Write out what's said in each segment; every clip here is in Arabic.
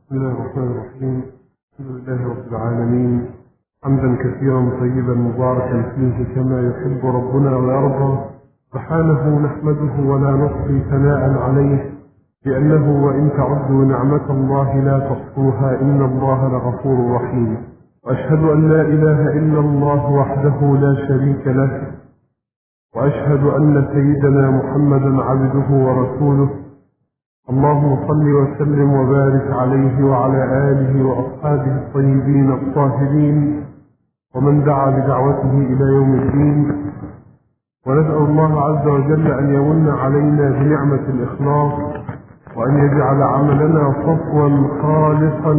بسم الله الرحمن الرحيم. الحمد لله رب العالمين، حمدا كثيرا طيبا مباركا فيه كما يحب ربنا ويرضى. سبحانه نحمده ولا نحصي ثناء عليه، لأنه وإن تعدوا نعمة الله لا تحصوها إن الله لغفور رحيم. وأشهد أن لا إله إلا الله وحده لا شريك له، وأشهد أن سيدنا محمدا عبده ورسوله. اللهم صل وسلم وبارك عليه وعلى آله وأصحابه الطيبين الطاهرين ومن دعا بدعوته إلى يوم الدين. ونسأل الله عز وجل أن يمن علينا بنعمة الإخلاص، وأن يجعل عملنا صفوا خالصا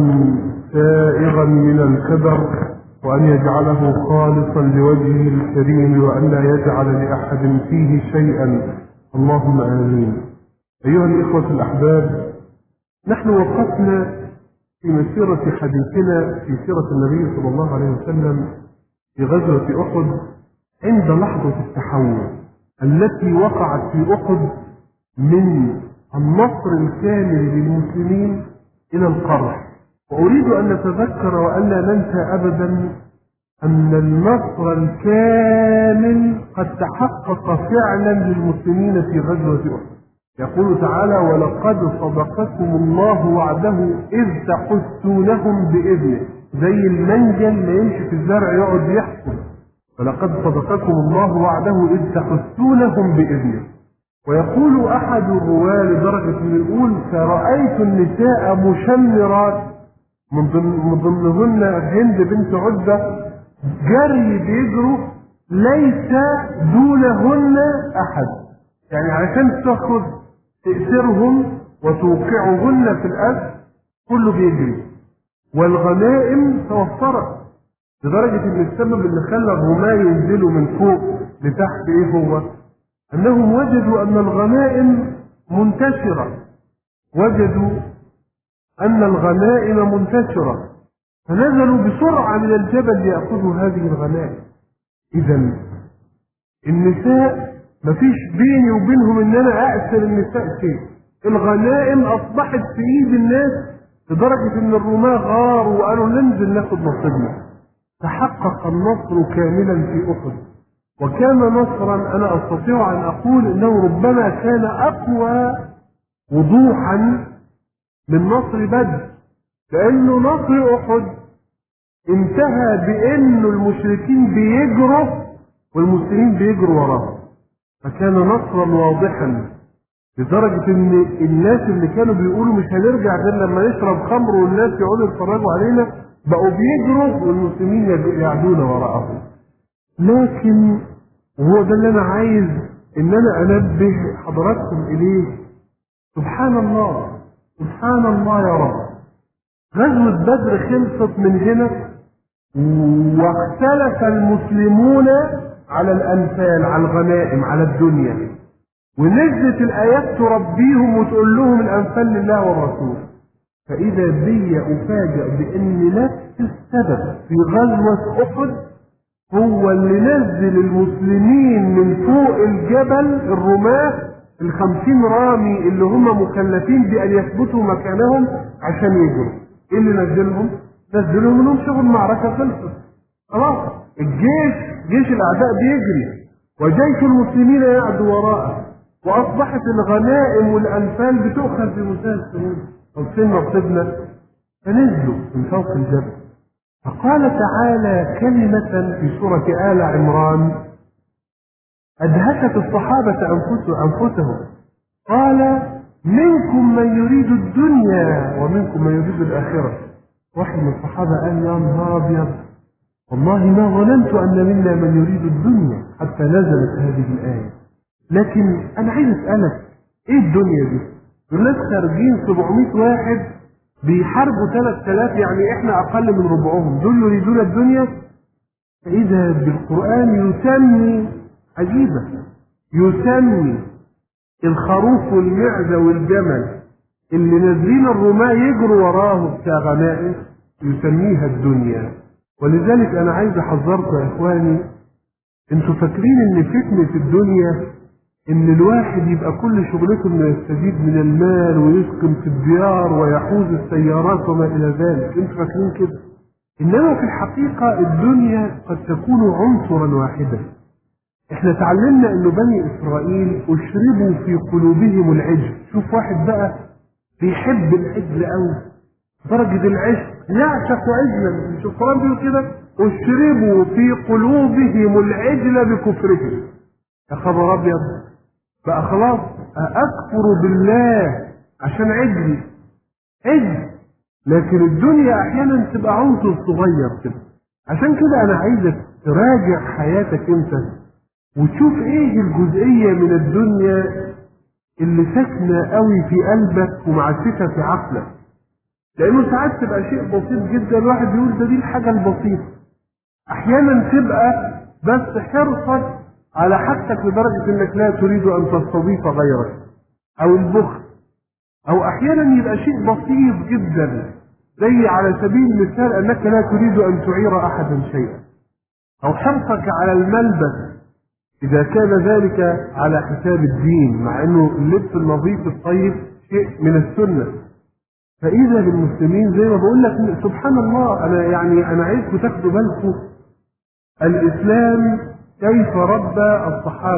سائغا من الكدر، وأن يجعله خالصا لوجهه الكريم، وأن لا يجعل لأحد فيه شيئا. اللهم آمين. أيها الإخوة الأحباب، نحن وقفنا في مسيرة حديثنا في سيرة النبي صلى الله عليه وسلم في غزوة أحد عند لحظة التحول التي وقعت في أحد من النصر الكامل للمسلمين إلى القرح. وأريد أن نتذكر وأن لا ننسى أبدا أن النصر الكامل قد تحقق فعلا للمسلمين في غزوة أحد. يقول تعالى: ولقد صدقكم الله وعده إذ تحسونهم بإذنه. زي المنجل ما يمشي في الزرع يقعد يحصل. ولقد صدقكم الله وعده إذ تحسونهم بإذنه. ويقول أحد الرواة لدرجة من يقول: فرأيت النساء مشمرات، من ضمنهن هند بنت عتبة، جري بيجروا ليس دونهن أحد، يعني عشان تأخذ تأثرهم وتوقعهن في الأسر كله بيجري. والغنائم توفرت لدرجة ان السبب اللي خلى الرماة ينزلوا من فوق لتحت ايه هو؟ انهم وجدوا ان الغنائم منتشرة، وجدوا ان الغنائم منتشرة، فنزلوا بسرعة من الجبل ليأخذوا هذه الغنائم. اذا النساء مفيش بيني وبينهم ان انا اأثر النساء شيء. الغنائم اصبحت في ايد الناس لدرجة ان الرماة غاروا وقالوا ننزل ناخد نصيبنا. تحقق النصر كاملا في أحد، وكان نصرا أنا أستطيع أن أقول إنه ربما كان أقوى وضوحا من نصر بدر، لأنه نصر أحد انتهى بأن المشركين بيجروا والمسلمين بيجروا وراهم، فكان نصرا واضحا لدرجة ان الناس اللي كانوا بيقولوا مش هنرجع غير لما نشرب خمر والناس يقعدوا يتفرجوا علينا بقوا بيجروا والمسلمين يعدون وراءهم. لكن وهو ده اللي انا عايز ان انا انبه حضراتكم اليه، سبحان الله سبحان الله يا رب. غزوة بدر خلصت من هنا واختلف المسلمون على الانفال، على الغنائم، على الدنيا، ونزلت الآيات تربيهم وتقول لهم الأنفال لله والرسول. فإذا بي أفاجأ بأن نفس السبب في غزوة أحد هو اللي نزل المسلمين من فوق الجبل، الرماة 50 رامي اللي هم مكلفين بأن يثبتوا مكانهم عشان يجروا. إيه اللي نزلهم؟ نزلهم انهم شغل المعركة خلصت خلاص. جيش الأعداء بيجري وجيش المسلمين يعدو وراءه، وأصبحت الغنائم والأنفال بتؤخذ بمنتهى السهولة. فين نصيبنا؟ فنزلوا من فوق الجبل. فقال تعالى كلمة في سورة آل عمران أدهشت الصحابة أنفسهم. قال: منكم من يريد الدنيا ومنكم من يريد الآخرة. واحد من الصحابة قال: يا نهار أبيض، والله ما ظننت أن منا من يريد الدنيا حتى نزلت هذه الآية. لكن أنا عايز أسألك، إيه الدنيا دي؟ الناس خارجين 700 واحد بيحاربوا 3000، يعني إحنا أقل من ربعهم، دول يريدون الدنيا. فإذا بالقرآن يسمي عجيبة، يسمي الخروف والمعزة والجمل اللي نازلين الرماة يجروا وراه كغنائم يسميها الدنيا. ولذلك أنا عايز أحذركم يا إخواني، أنتوا فاكرين إن فتنة الدنيا ان الواحد يبقى كل شغلته انه يستزيد من المال ويسكن في الديار ويحوز السيارات وما الى ذلك، انتوا فاكرين كده؟ انما في الحقيقة الدنيا قد تكون عنصرا واحدا. احنا تعلمنا انه بني اسرائيل اشربوا في قلوبهم العجل. شوف واحد بقى بيحب العجل قوي درجة العشق، يعشق عجلا. شوف القرآن بيقول كده: اشربوا في قلوبهم العجل بكفرهم. يا خبر ابيض، بقى خلاص اكفر بالله عشان عجل. لكن الدنيا احيانا تبقى عنصر صغير كده. عشان كده انا عايزك تراجع حياتك انت وتشوف ايه الجزئية من الدنيا اللي ساكنة قوي في قلبك ومعسكة في عقلك. لانه ساعات تبقى شيء بسيط جدا الواحد بيقول ده دي الحاجة البسيطة. احيانا تبقى بس حرصك على حاجتك لدرجة انك لا تريد ان تستضيف غيرك، او البخل، او احيانا يبقى شيء بسيط جدا زي على سبيل المثال انك لا تريد ان تعير احدا شيئا، او حرصك على الملبس اذا كان ذلك على حساب الدين، مع انه اللبس النظيف الطيب شيء من السنة. فاذا بالمسلمين زي ما بقول لك سبحان الله، انا عايزكم تاخدوا بالكم الاسلام كيف ربى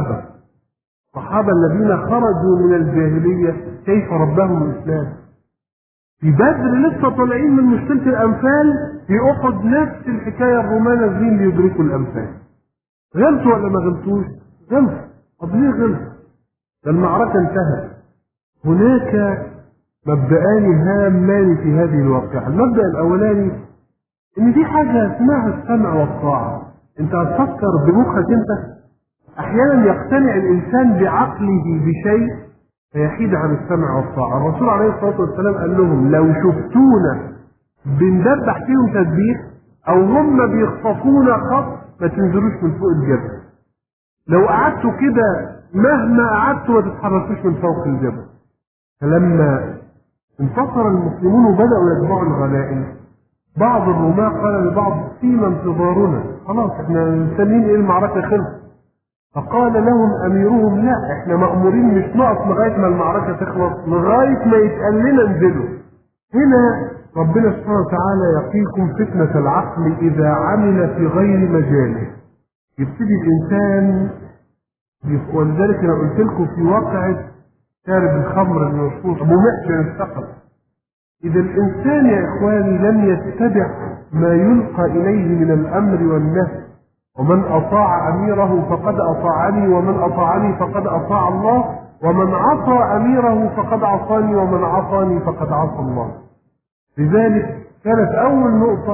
الصحابة الذين خرجوا من الجاهلية، كيف رباهم الاسلام. في بدر لسه طالعين من مشكلة الانفال، في احد نفس الحكاية، الرومان نازلين ليدركوا الانفال. غلطوا ولا ما غلطوش؟ غلطوا. طب ليه غلطوا؟ ده المعركة انتهت. هناك مبدأان هامان في هذه الواقعة. المبدأ الأولاني إن في حاجة اسمها السمع والطاعة. أنت هتفكر بمخك أنت. أحيانا يقتنع الإنسان بعقله بشيء فيحيد عن السمع والطاعة. الرسول عليه الصلاة والسلام قال لهم: لو شفتونا بندبح فيهم تدبيح أو هم بيخطفونا خط ما تنزلوش من فوق الجبل. لو قعدتوا كده مهما قعدتوا ما تتحركوش من فوق الجبل. فلما انتصر المسلمون وبدأوا يجمعوا الغنائم، بعض الرماة قال لبعض: فيما انتظارنا؟ خلاص احنا مستنيين ايه؟ المعركة خلصت. فقال لهم اميرهم: لا، احنا مأمورين مش نقف لغاية ما المعركة تخلص، لغاية ما يتقال لنا انزلوا. هنا ربنا سبحانه وتعالى يقيكم فتنة العقل إذا عمل في غير مجاله. يبتدي الإنسان، ولذلك أنا قلت لكم في واقعة شارب الخمر المشهور أبو محجن الثقفي، إذا الإنسان يا إخواني لم يتبع ما يلقى إليه من الأمر والنهي: ومن أطاع أميره فقد أطاعني، ومن أطاعني فقد أطاع الله، ومن عصى أميره فقد عصاني، ومن عصاني فقد عصى الله. لذلك كانت أول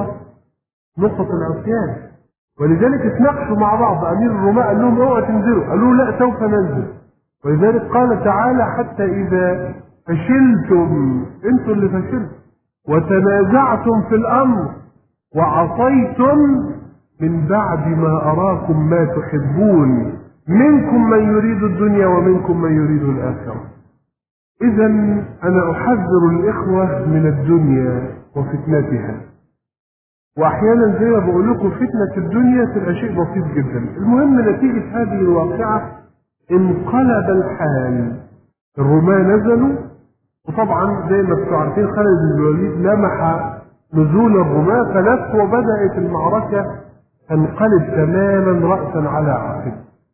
نقطة العصيان. ولذلك اتناقشوا مع بعض. أمير الرماة قال لهم: اوعوا تنزلوا. قالوا: لا، سوف ننزل. ولذلك قال تعالى: حتى إذا فشلتم، انتوا اللي فشلتم، وتنازعتم في الأمر وعصيتم من بعد ما أراكم ما تحبون، منكم من يريد الدنيا ومنكم من يريد الآخرة. إذا أنا أحذر الإخوة من الدنيا وفتنتها. وأحيانا زي ما بقول لكم فتنة الدنيا تبقى شيء بسيط جدا. المهم نتيجة هذه الواقعة انقلب الحال. الرومان نزلوا، وطبعا زي ما انتم عارفين خالد بن الوليد لمح نزول الرومان فلف، وبدأت المعركة تنقلب تماما رأسا على عقب،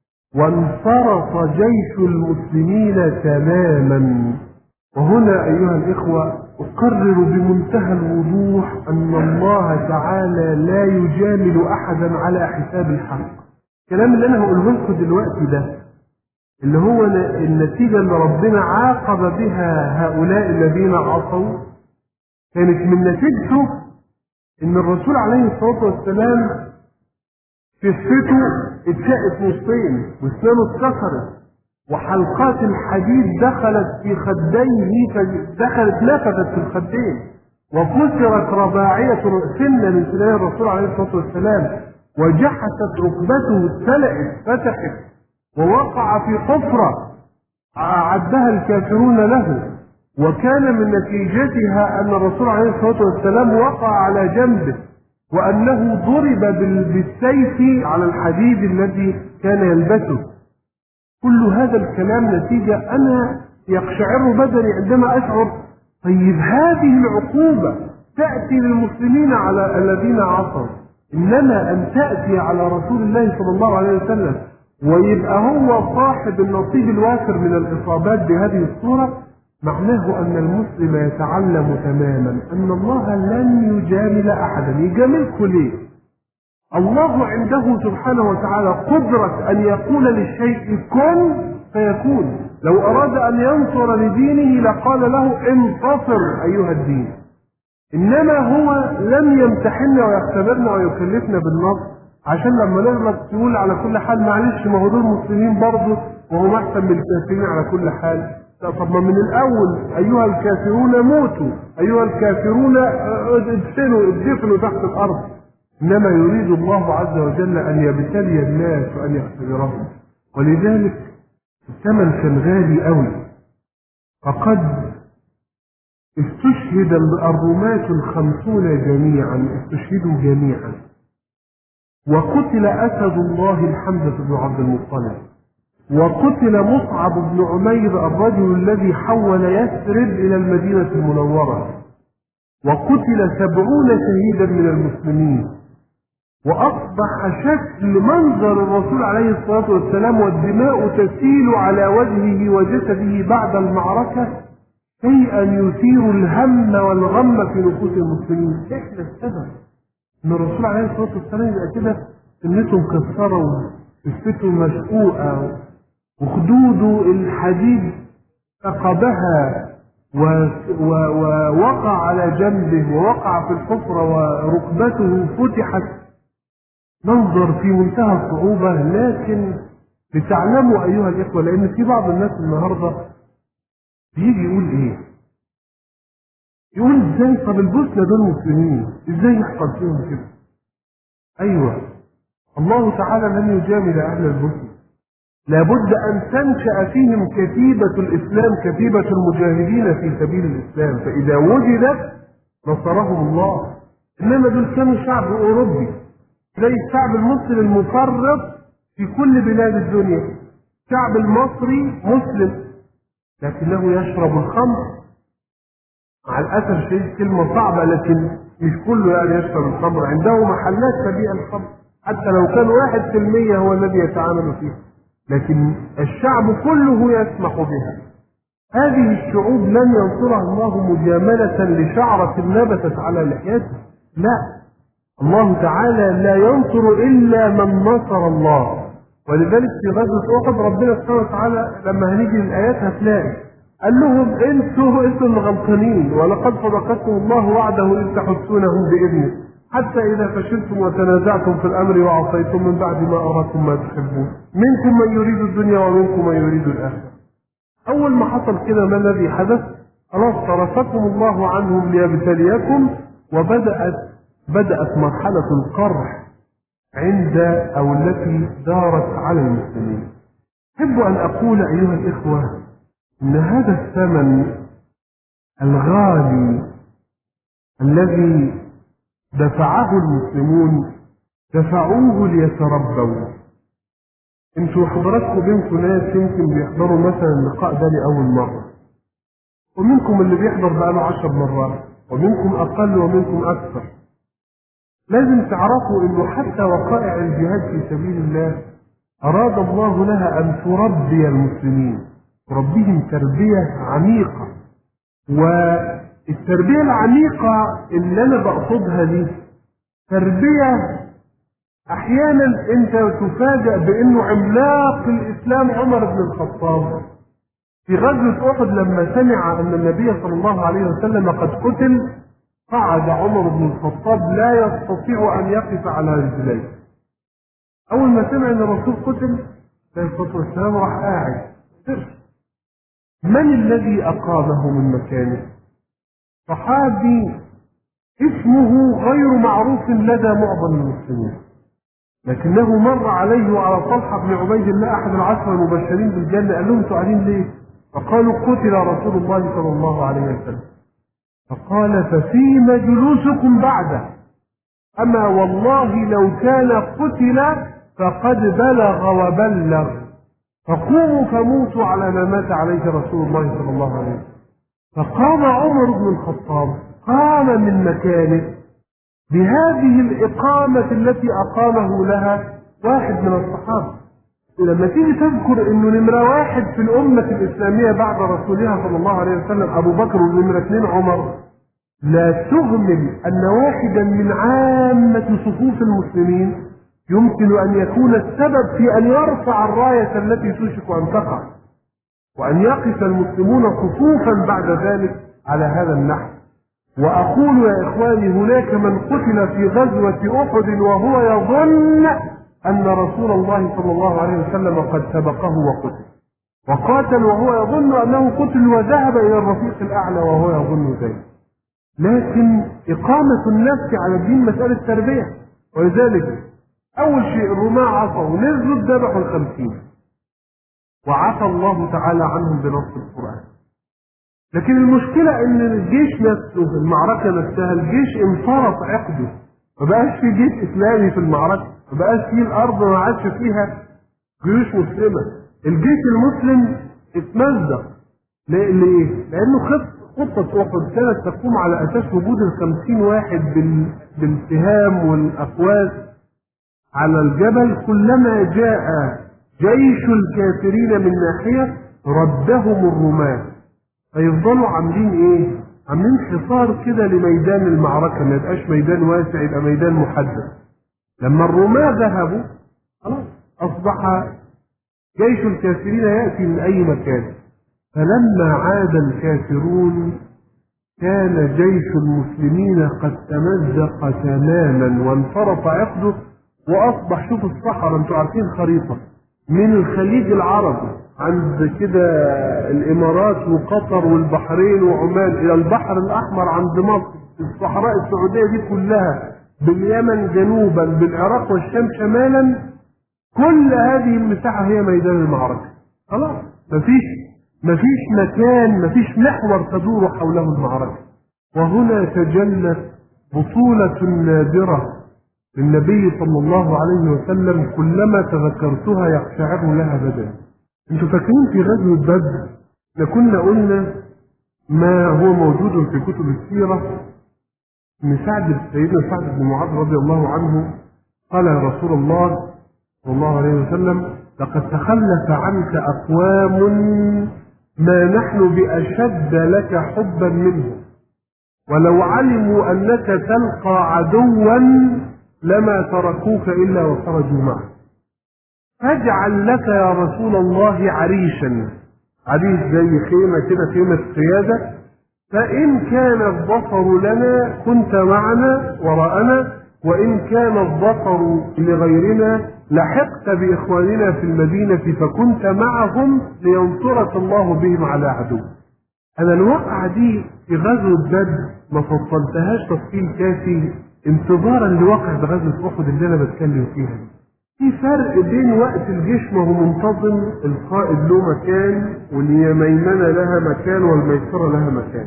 وانصرف جيش المسلمين تماما. وهنا أيها الإخوة أقرر بمنتهى الوضوح أن الله تعالى لا يجامل أحدا على حساب الحق. الكلام اللي أنا هقوله لكم دلوقتي ده اللي هو النتيجة اللي ربنا عاقب بها هؤلاء الذين عصوا، كانت من نتيجته إن الرسول عليه الصلاة والسلام كفته اتشقت نصين، واسنانه اتكسرت، وحلقات الحديد دخلت في خديه، نفذت في الخدين، وكسرت رباعية سنة من سنان الرسول عليه الصلاة والسلام، وجحست ركبته، اتسلقت، فتحت، ووقع في حفرة أعدها الكافرون له. وكان من نتيجتها أن الرسول عليه الصلاة والسلام وقع على جنبه، وأنه ضرب بالسيف على الحديد الذي كان يلبسه. كل هذا الكلام نتيجة أنا يقشعر بدني عندما أشعر طيب هذه العقوبة تأتي للمسلمين على الذين عصوا، إنما أن تأتي على رسول الله صلى الله عليه وسلم ويبقى هو صاحب النصيب الوافر من الإصابات بهذه الصورة، معناه أن المسلم يتعلم تماما أن الله لن يجامل أحدا. يجاملك ليه؟ الله عنده سبحانه وتعالى قدرة أن يقول للشيء كن فيكون. لو أراد أن ينصر لدينه لقال له انتصر أيها الدين، إنما هو لم يمتحننا ويختبرنا ويكلفنا بالنصر عشان لما نغلط تقول على كل حال معلش ما هو دول مسلمين برضه وهم أحسن من الكافرين على كل حال. طب ما من الأول أيها الكافرون موتوا، أيها الكافرون ادفنوا تحت الأرض. إنما يريد الله عز وجل أن يبتلي الناس وأن يختبرهم، ولذلك الثمن كان غالي قوي. فقد استشهد الرماة 50 جميعا، استشهدوا جميعا، وقتل أسد الله الحمزة بن عبد المطلب، وقتل مصعب بن عمير الرجل الذي حول يثرب إلى المدينة المنورة، وقتل 70 شهيدا من المسلمين. وأصبح شكل منظر الرسول عليه الصلاة والسلام والدماء تسيل على وجهه وجسده بعد المعركة شيئا يثير الهم والغم في نفوس المسلمين. احنا السبب ان الرسول عليه الصلاة والسلام يبقى كده سنته مكسرة وجثته مشقوقة وخدوده الحديد ثقبها ووقع على جنبه ووقع في الحفرة وركبته فتحت. منظر في منتهى الصعوبة، لكن لتعلموا أيها الإخوة، لأن في بعض الناس النهاردة بيجي يقول إيه؟ يقول إزاي طب البوسنة دول مسلمين إزاي يحصل فيهم كده؟ أيوة، الله تعالى لن يجامل أهل البوسنة، لابد أن تنشأ فيهم كتيبة الإسلام، كتيبة المجاهدين في سبيل الإسلام، فإذا وجدت نصرهم الله. إنما دول كانوا شعب أوروبي زي الشعب المصري المفرط في كل بلاد الدنيا. الشعب المصري مسلم لكنه يشرب الخمر، مع الأسف الشديد كلمة صعبة لكن مش كله يعني يشرب الخمر، عنده محلات تبيع الخمر حتى لو كان 1% هو الذي يتعامل فيه، لكن الشعب كله يسمح بها. هذه الشعوب لن ينصرها الله مجاملة لشعرة نبتت على لحيته، لا، الله تعالى لا ينصر إلا من نصر الله. ولذلك في غزوة أحد ربنا سبحانه وتعالى لما هنيجي الآيات هتلاقي قال لهم انتوا اللي غلطانين، ولقد صدقكم الله وعده إذ تحسونهم بإذنه حتى إذا فشلتم وتنازعتم في الأمر وعصيتم من بعد ما أراكم ما تحبون منكم من يريد الدنيا ومنكم من يريد الآخرة. أول ما حصل كده ما الذي حدث؟ خلاص صرفكم الله عنهم ليبتليكم، وبدأت مرحلة القرح عند أو التي دارت على المسلمين. أحب أن أقول أيها الإخوة إن هذا الثمن الغالي الذي دفعه المسلمون دفعوه ليتربوا. انتوا حضراتكم بينكم ناس يمكن بيحضروا مثلا اللقاء ده لأول مرة، ومنكم اللي بيحضر بقاله 10 مرات، ومنكم أقل ومنكم أكثر. لازم تعرفوا إنه حتى وقائع الجهاد في سبيل الله أراد الله لها أن تربي المسلمين، تربيهم تربية عميقة. والتربية العميقة اللي أنا بقصدها دي تربية أحيانا أنت تفاجأ بأنه عملاق الإسلام عمر بن الخطاب في غزوة أحد لما سمع أن النبي صلى الله عليه وسلم قد قتل قعد عمر بن الخطاب لا يستطيع أن يقف على رجليه. أول ما سمع أن الرسول قتل عليه الصلاة والسلام راح قاعد. من الذي أقامه من مكانه؟ صحابي اسمه غير معروف لدى معظم المسلمين، لكنه مر عليه وعلى طلحة بن عبيد الله أحد العشرة المبشرين بالجنة، قال لهم انتوا قاعدين ليه؟ فقالوا قتل رسول الله صلى الله عليه وسلم. فقال ففيم جلوسكم بعده؟ أما والله لو كان قتل فقد بلغ وبلغ. فقوموا فموتوا على ما مات عليه رسول الله صلى الله عليه وسلم. فقام عمر بن الخطاب، قام من مكانه بهذه الإقامة التي أقامه لها واحد من الصحابة. لما تيجي تذكر إنه نمرة واحد في الأمة الإسلامية بعد رسولها صلى الله عليه وسلم أبو بكر ونمرة اثنين عمر، لا تهمل أن واحدا من عامة صفوف المسلمين يمكن أن يكون السبب في أن يرفع الراية التي توشك أن تقع، وأن يقف المسلمون صفوفا بعد ذلك على هذا النحو. وأقول يا إخواني، هناك من قتل في غزوة أحد وهو يظن أن رسول الله صلى الله عليه وسلم قد سبقه وقتل، وقاتل وهو يظن أنه قتل وذهب إلى الرفيق الأعلى وهو يظن ذلك. لكن إقامة النفس على الدين مسألة تربية. ولذلك أول شيء الرماة عصوا نزلوا ذبحوا 50 وعفى الله تعالى عنهم بنص القرآن. لكن المشكلة ان الجيش نفسه، المعركة نفسها، الجيش انفرط عقده، ما بقاش في جيش اسلامي في المعركة، ما بقاش في الارض ما عادش فيها جيوش مسلمة. الجيش المسلم اتمزق. ليه؟ لانه خطة احد كانت تقوم على اساس وجود 50 واحد بالسهام والاقواس على الجبل، كلما جاء جيش الكافرين من ناحية ردهم الرماة، فيفضلوا عاملين ايه؟ عاملين حصار كده لميدان المعركة، ما يبقاش ميدان واسع، يبقى ميدان محدد. لما الرماة ذهبوا خلاص اصبح جيش الكافرين يأتي من اي مكان. فلما عاد الكافرون كان جيش المسلمين قد تمزق تماما وانفرط عقده، واصبح، شوف الصحراء، انتوا عارفين خريطة من الخليج العربي عند كده الامارات وقطر والبحرين وعمان الى البحر الاحمر عند مصر، الصحراء السعوديه دي كلها، باليمن جنوبا، بالعراق والشام شمالا، كل هذه المساحه هي ميدان المعركه. خلاص مفيش مكان، مفيش محور تدور حوله المعركه. وهنا تجلت بطوله نادره للنبي صلى الله عليه وسلم، كلما تذكرتها يقشعر لها بدني. انتوا فاكرين في غزوة بدر لكنا قلنا ما هو موجود في كتب السيرة ان سيدنا سعد بن معاذ رضي الله عنه قال يا رسول الله صلى الله عليه وسلم: لقد تخلف عنك أقوام ما نحن بأشد لك حبا منهم، ولو علموا أنك تلقى عدوا لما تركوك إلا وخرجوا معك، فاجعل لك يا رسول الله عريشا، عريش زي خيمة كده، خيمة قيادة، فإن كان الظفر لنا كنت معنا وراءنا، وإن كان الظفر لغيرنا لحقت بإخواننا في المدينة فكنت معهم لينصرك الله بهم على عدو. أنا الوقعة دي في غزوة بدر ما فصلتهاش تفصيل كافي انتظارا لوقعة غزوة أحد اللي أنا بتكلم فيها. في فرق بين وقت الجيش ما هو منتظم، القائد له مكان واليميمنة لها مكان والميسرة لها مكان،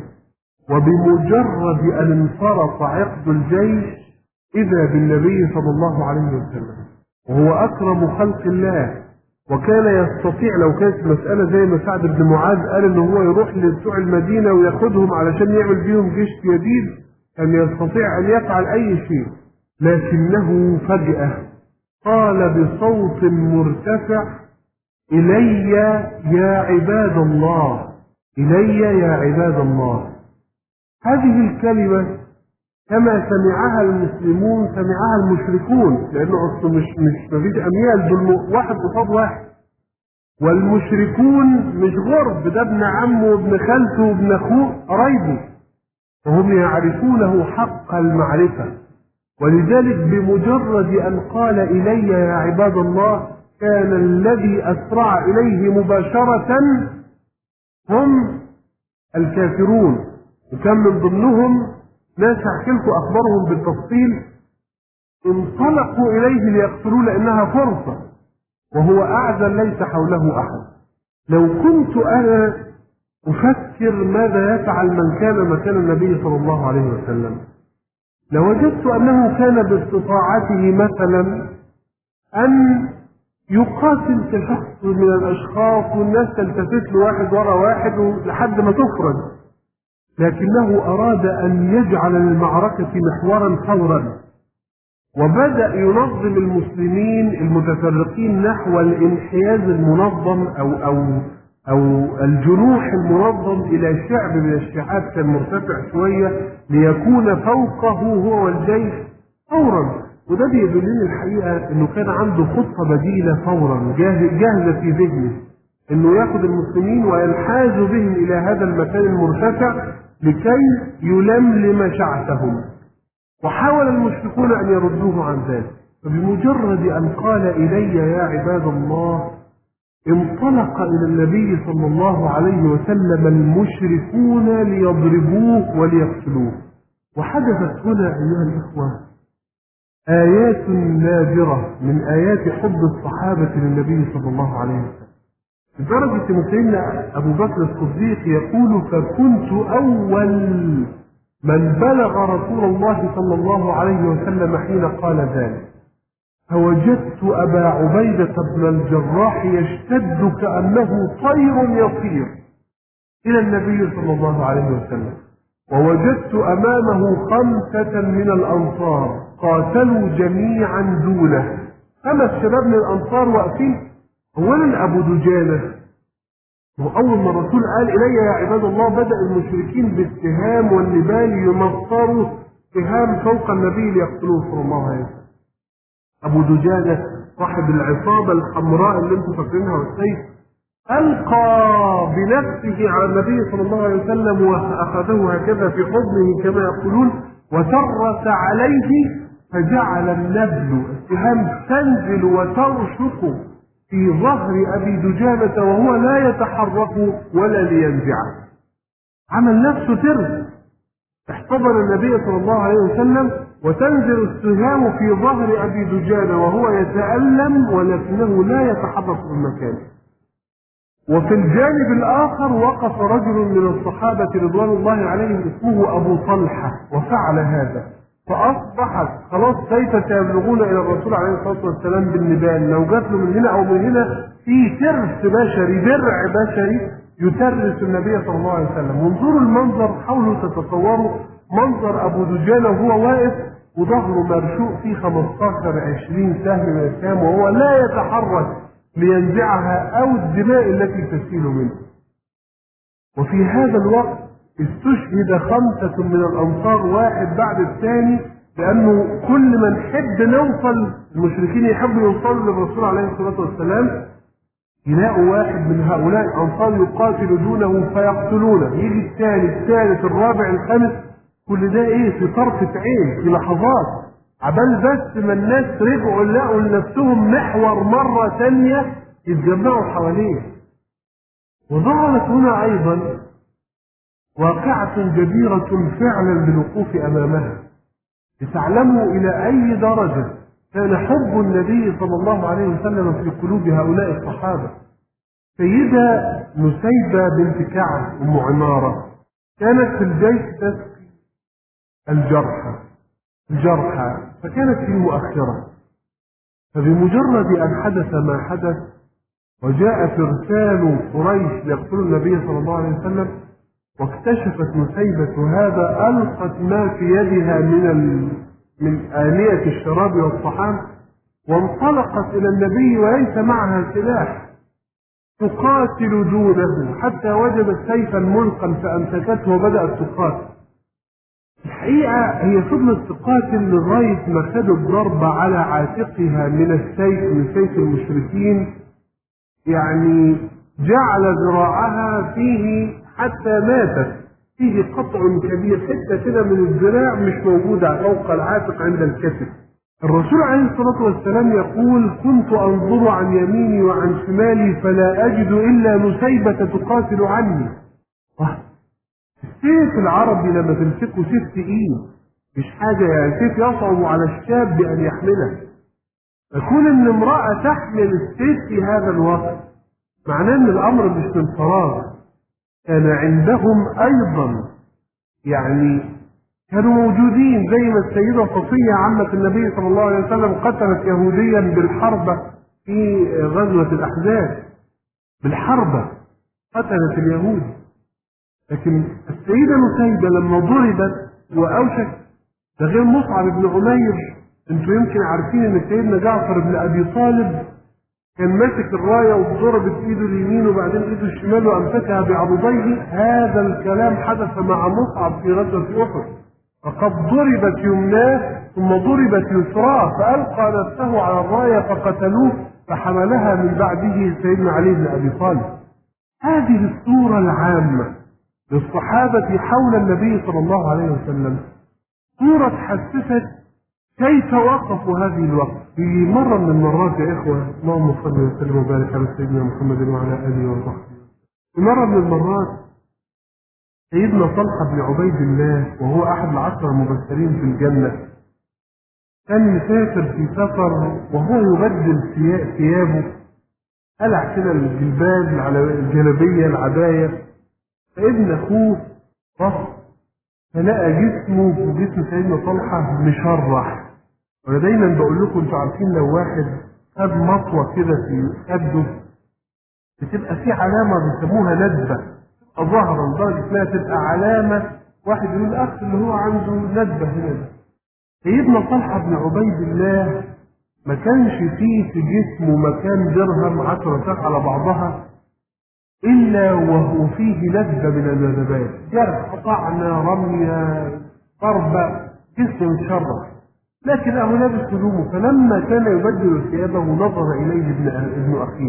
وبمجرد أن انفرط عقد الجيش إذا بالنبي صلى الله عليه وسلم وهو أكرم خلق الله، وكان يستطيع لو كانت المسألة زي ما سعد بن معاذ قال إن هو يروح لبتوع المدينة وياخدهم علشان يعمل بيهم جيش جديد، كان يستطيع أن يفعل أي شيء، لكنه فجأة قال بصوت مرتفع: إلي يا عباد الله، إلي يا عباد الله. هذه الكلمة كما سمعها المسلمون سمعها المشركون، لأنه أصلا مش مفيش أميال، دول واحد قصاد واحد، والمشركون مش غرب، ده ابن عمه وابن خالته وابن أخوه قرايبه، وهم يعرفونه حق المعرفة. ولذلك بمجرد أن قال إلي يا عباد الله كان الذي أسرع إليه مباشرة هم الكافرون، وكان من ضمنهم ناس هحكي لكم أخبارهم بالتفصيل انطلقوا إليه ليقتلوه لأنها فرصة، وهو أعزل ليس حوله أحد. لو كنت أنا أفكر ماذا يفعل من كان مكان النبي صلى الله عليه وسلم لوجدت أنه كان باستطاعته مثلا أن يقاتل تشخص من الأشخاص والناس تلتفت له واحد ورا واحد لحد ما تفرد، لكنه أراد أن يجعل المعركة محورا ثورا، وبدأ ينظم المسلمين المتفرقين نحو الانحياز المنظم أو الجنوح المنظم إلى شعب من الشعاب كان مرتفع شوية ليكون فوقه هو والجيش فورا. وده بيدلني الحقيقة إنه كان عنده خطة بديلة فورا جاهزة في ذهنه، إنه يأخذ المسلمين وينحاز بهم إلى هذا المكان المرتفع لكي يلملم شعثهم. وحاول المشركون أن يردوه عن ذلك، فبمجرد أن قال إلي يا عباد الله انطلق إلى النبي صلى الله عليه وسلم المشركون ليضربوه وليقتلوه. وحدثت هنا أيها الإخوة آيات نادرة من آيات حب الصحابة للنبي صلى الله عليه وسلم، لدرجة أن سيدنا أبو بكر الصديق يقول فكنت أول من بلغ رسول الله صلى الله عليه وسلم حين قال ذلك، فوجدت أبا عبيدة بن الجراح يشتد كأنه طير يطير إلى النبي صلى الله عليه وسلم، ووجدت أمامه 5 من الأنصار قاتلوا جميعا دونه. 5 شباب من الأنصار واقفين. أولا أبو دجانة، وأول ما الرسول قال إلي يا عباد الله بدأ المشركين بالسهام والنبال يمطروا سهام فوق النبي ليقتلوه صلى الله عليه وسلم. أبو دجانة صاحب العصابة الحمراء اللي انتم فاكرينها والسيف ألقى بنفسه على النبي صلى الله عليه وسلم وأخذه هكذا في حضنه كما يقولون وترس عليه، فجعل النبل السهام تنزل وترشق في ظهر أبي دجانة وهو لا يتحرك ولا لينزعه. عمل نفسه ترس، احتضن النبي صلى الله عليه وسلم وتنزل السهام في ظهر أبي دجانة وهو يتألم ولكنه لا يتحرك من مكانه. وفي الجانب الآخر وقف رجل من الصحابة رضوان الله عليهم اسمه أبو طلحة وفعل هذا، فأصبحت خلاص كيف سيبلغون إلى الرسول عليه الصلاة والسلام بالنبال، لو جات له من هنا أو من هنا في ترس بشري درع بشري يترس النبي صلى الله عليه وسلم. وانظروا المنظر، حاولوا تتصوروا منظر أبو دجانة وهو واقف وظهره مرشوق فيه 15-20 سهم من السهام وهو لا يتحرك لينزعها أو الدماء التي تسيل منه. وفي هذا الوقت استشهد 5 من الأنصار واحد بعد الثاني، لأنه كل ما نحب نوصل المشركين يحبوا يوصلوا للرسول عليه الصلاة والسلام يلاقوا واحد من هؤلاء الأنصار يقاتل دونه فيقتلونه، يجي الثاني الثالث الرابع الخامس، كل ده ايه في طرفة عين في لحظات، عبال بس ما الناس رجعوا لقوا لنفسهم محور مرة ثانية يتجمعوا حواليه. وظهرت هنا أيضا واقعة جديرة فعلا بالوقوف أمامها لتعلموا إلى أي درجة كان حب النبي صلى الله عليه وسلم في قلوب هؤلاء الصحابة. سيدة نسيبة بنت كعب أم عمارة كانت في الجيش تسقي الجرحى فكانت في المؤخرة، فبمجرد أن حدث ما حدث وجاء فرسان قريش ليقتلوا النبي صلى الله عليه وسلم واكتشفت نسيبة هذا ألقت ما في يدها من آنية الشراب والطعام وانطلقت إلى النبي وليس معها سلاح تقاتل دونه حتى وجدت سيفا ملقا فأمسكته وبدأت تقاتل. الحقيقة هي فضلت تقاتل لغاية ما خدت ضربة على عاتقها من السيف من سيف المشركين، يعني جعل ذراعها فيه حتى ماتت، فيه قطع كبير حتة كده من الذراع مش موجودة فوق العاتق عند الكتف. الرسول عليه الصلاة والسلام يقول كنت أنظر عن يميني وعن شمالي فلا أجد إلا نسيبة تقاتل عني. السيف العربي لما تمسكه سيف تقيل مش حاجة، يعني سيف يصعب على الشاب بأن يحمله، فكون ان امرأة تحمل السيف في هذا الوقت معناه ان الامر مش من فراغ. كان عندهم ايضا يعني كانوا موجودين زي ما السيدة صفية عمة النبي صلى الله عليه وسلم قتلت يهوديا بالحربة في غزوة الأحزاب بالحربة قتلت اليهود. لكن السيدة نسيبة لما ضربت وأوشك، ده غير مصعب بن عمير. انتوا يمكن عارفين ان سيدنا جعفر بن أبي طالب كان ماسك الراية وضربت ايده اليمين وبعدين ايده الشمال وامسكها بعضديه. هذا الكلام حدث مع مصعب في غزوة أحد، فقد ضربت يمناه ثم ضربت يسراه فألقى نفسه على الراية فقتلوه، فحملها من بعده سيدنا علي بن أبي طالب. هذه الصورة العامة للصحابة حول النبي صلى الله عليه وسلم صورة حسست كيف وقفوا هذه الوقت. في مرة من المرات يا إخوة، اللهم صل وسلم وبارك على سيدنا محمد وعلى آله وصحبه، في مرة من المرات سيدنا طلحة بن عبيد الله وهو أحد العشرة المبشرين في الجنة كان مسافر في سفر وهو يبدل ثيابه، قلع كده الجلباب على الجلابية العباية، فابن أخوه بص فلقى جسمه وجسم سيدنا طلحة مشرح. وأنا دايما بقول لكم انتوا عارفين لو واحد خد مطوة كده في خده بتبقى في علامة بيسموها ندبة تبقى ظاهرة لدرجة انها تبقى علامة واحد يقول الأخ اللي هو عنده ندبة هنا. سيدنا طلحة بن عبيد الله ما كانش فيه في جسمه مكان درهم 10 ساق على بعضها إلا وهو فيه لذة من الندبات، جرح، طعنة، رمية، ضربة، جسمه متشرح، لكنه لابس هدومه. فلما كان يبدل ثيابه نظر إليه ابن أخيه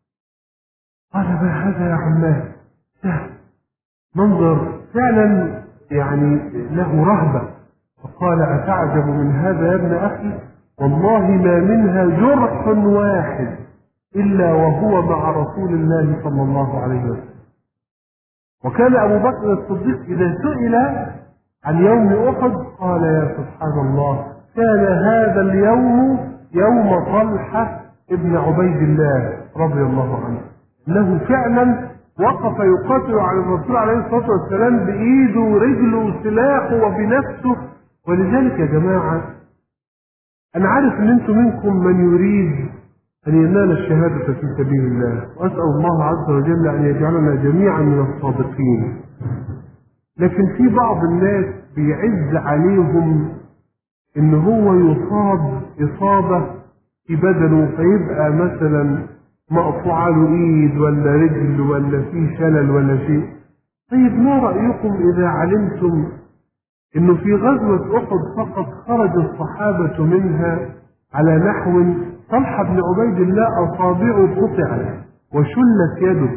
قال: ما هذا يا عماه؟ ده منظر فعلا يعني له رهبة. فقال: أتعجب من هذا يا ابن أخي؟ والله ما منها جرح واحد إلا وهو مع رسول الله صلى الله عليه وسلم. وكان أبو بكر الصديق إذا سئل عن يوم أحد قال: يا سبحان الله، كان هذا اليوم يوم طلحة ابن عبيد الله رضي الله عنه، انه فعلا وقف يقاتل على الرسول عليه الصلاة والسلام بإيده ورجله وسلاحه وبنفسه. ولذلك يا جماعة أنا عارف إن أنتم منكم من يريد أن ينال الشهادة في سبيل الله، وأسأل الله عز وجل أن يجعلنا جميعا من الصادقين. لكن في بعض الناس بيعز عليهم إن هو يصاب إصابة في بدنه فيبقى مثلا مقطوع له إيد ولا رجل ولا فيه شلل ولا شيء. طيب ما رأيكم إذا علمتم إنه في غزوة أحد فقط خرج الصحابة منها على نحو طلحة بن عبيد الله أصابعه قطعت وشلت يده،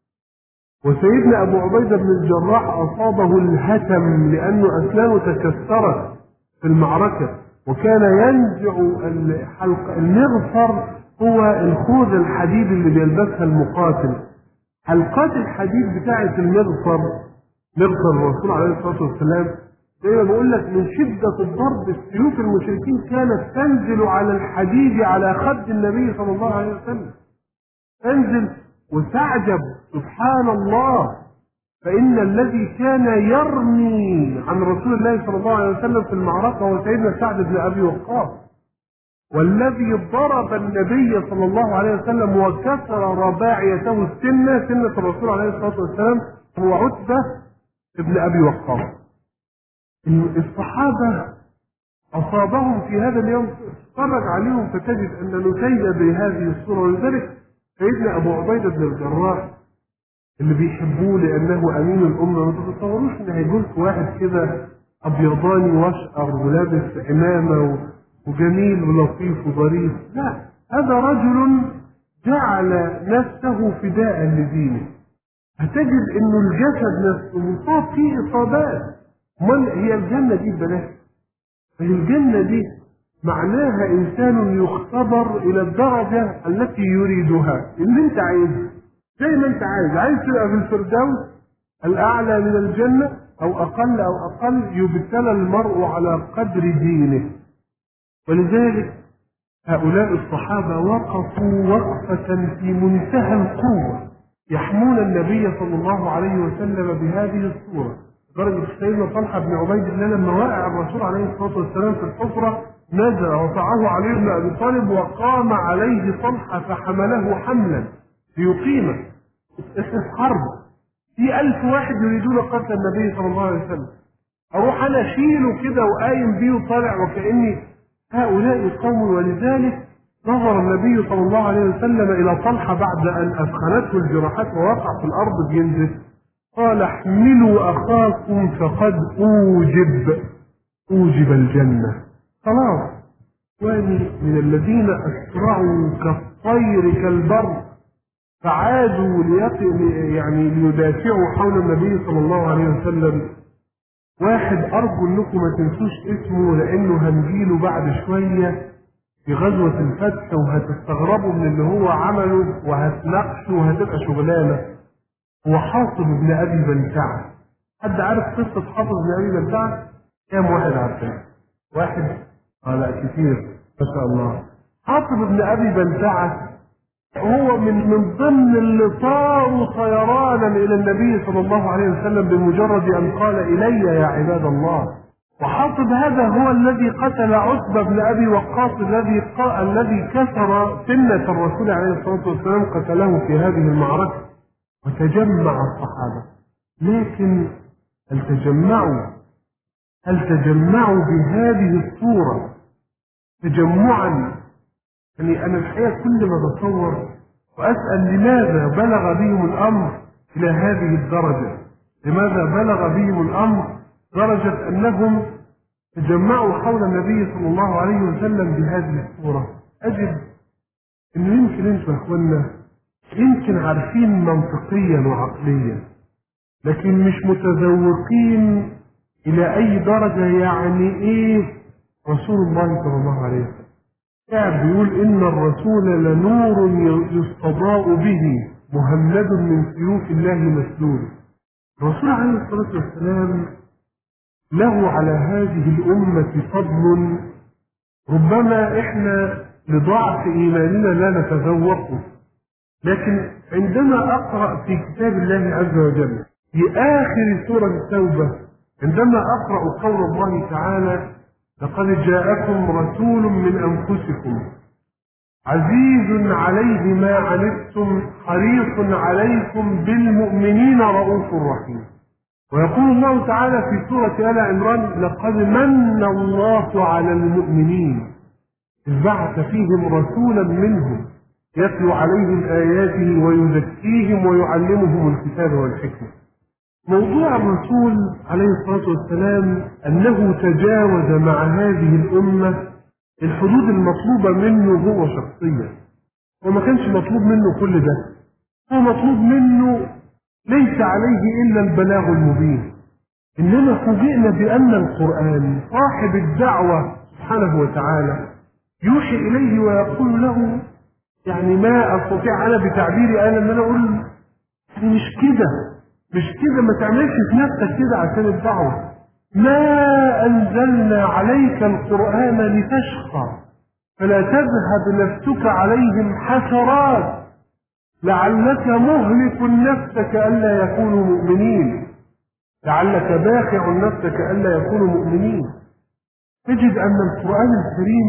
وسيدنا أبو عبيدة بن الجراح أصابه الهتم لأنه أسنانه تكسرت في المعركة، وكان ينزع المغفر هو الخوذ الحديد اللي بيلبسها المقاتل. حلقات الحديد بتاعة المغفر، مغفر الرسول عليه الصلاة والسلام، زي ما بقول لك من شدة الضرب السيوف المشركين كانت تنزل على الحديد على خد النبي صلى الله عليه وسلم، تنزل وتعجب سبحان الله. فإن الذي كان يرمي عن رسول الله صلى الله عليه وسلم في المعركة هو سيدنا سعد بن أبي وقاص، والذي ضرب النبي صلى الله عليه وسلم وكسر رباعيته السنة، سنة الرسول عليه الصلاة والسلام، هو عتبة بن أبي وقاص. الصحابة أصابهم في هذا اليوم، اتفرج عليهم فتجد أن نسيبة بهذه الصورة. ولذلك سيدنا أبو عبيدة بن الجراح اللي بيحبوه لأنه أمين الأمة، ما تتصوروش إن هيجولك واحد كده أبيضاني واشقر ولابس عمامة وجميل ولطيف وظريف، لا، هذا رجل جعل نفسه فداء لدينه. هتجد إنه الجسد نفسه مصاب فيه إصابات. هي الجنة دي ببلاش؟ الجنة دي معناها إنسان يختبر إلى الدرجة التي يريدها، اللي أنت عايزها زي ما أنت عايز تبقى في الفردوس الأعلى من الجنة أو أقل يبتلى المرء على قدر دينه. ولذلك هؤلاء الصحابة وقفوا وقفة في منتهى القوة يحمون النبي صلى الله عليه وسلم بهذه الصورة، لدرجة سيدنا طلحة بن عبيد الله لما وقع الرسول عليه الصلاة والسلام في الحفرة نزل رفعه علي بن ابي طالب وقام عليه طلحه فحمله حملا ليقيمه. حرب في 1000 واحد يريدون قتل النبي صلى الله عليه وسلم، اروح انا اشيله كده وقايم بيه وطالع وكاني هؤلاء قوم. ولذلك نظر النبي صلى الله عليه وسلم الى طلحه بعد ان اثخنته الجراحات ووقع في الارض بينزف، قال احملوا اخاكم فقد اوجب الجنه. خلاص، واني من الذين اسرعوا كالطير كالبر فعادوا يعني ليدافعوا حول النبي صلى الله عليه وسلم. واحد ارجو انكم ما تنسوش اسمه لانه هنجيله بعد شويه في غزوه الفتح وهتستغربوا من اللي هو عمله وهتناقشوا وهتبقى شغلانه. هو حاطب بن ابي بلتعه. حد عارف قصه حاطب بن ابي بلتعه؟ كام واحد عارفها؟ واحد؟ لا كتير ما شاء الله. حاطب بن ابي بلتعه هو من ضمن اللي طاروا طيرانا الى النبي صلى الله عليه وسلم بمجرد ان قال الي يا عباد الله. وحاطب هذا هو الذي قتل عتبة بن ابي وقاص الذي كسر سنة الرسول عليه الصلاة والسلام، قتله في هذه المعركة. وتجمع الصحابة، لكن هل تجمعوا بهذه الصورة تجمعا؟ يعني أنا الحقيقة كل ما بتصور وأسأل لماذا بلغ بهم الأمر إلى هذه الدرجة؟ لماذا بلغ بهم الأمر درجة أنهم تجمعوا حول النبي صلى الله عليه وسلم بهذه الصورة؟ أجد أنه يمكن أنتم يا أخوانا يمكن عارفين منطقيا وعقليا، لكن مش متذوقين إلى أي درجة يعني إيه رسول الله صلى الله عليه وسلم. كعب بيقول إن الرسول لنور يستضاء به مهند من سيوف الله مسلول. الرسول عليه الصلاة والسلام له على هذه الأمة فضل ربما إحنا لضعف إيماننا لا نتذوقه، لكن عندما أقرأ في كتاب الله عز وجل في آخر سورة التوبة عندما أقرأ قول الله تعالى لقد جاءكم رسول من أنفسكم عزيز عليه ما عنتم حريص عليكم بالمؤمنين رؤوف رحيم. ويقول الله تعالى في سورة آل عمران لقد من الله على المؤمنين إذ بعث فيهم رسولا منهم يتلو عليهم آياته ويزكيهم ويعلمهم الكتاب والحكمة. موضوع الرسول عليه الصلاة والسلام أنه تجاوز مع هذه الأمة الحدود المطلوبة منه هو شخصيا، وما كانش مطلوب منه كل ده. هو مطلوب منه ليس عليه إلا البلاغ المبين، إنما فوجئنا بأن القرآن صاحب الدعوة سبحانه وتعالى يوحي إليه ويقول له يعني ما أستطيع أنا بتعبيري أنا أن أنا أقول يعني مش كده ما تعملش في نفسك كده عشان الدعوة. ما أنزلنا عليك القرآن لتشقى فلا تذهب نفسك عليهم حسرات لعلك مهلك نفسك ألا يكونوا مؤمنين، لعلك باخع نفسك ألا يكونوا مؤمنين. تجد أن القرآن الكريم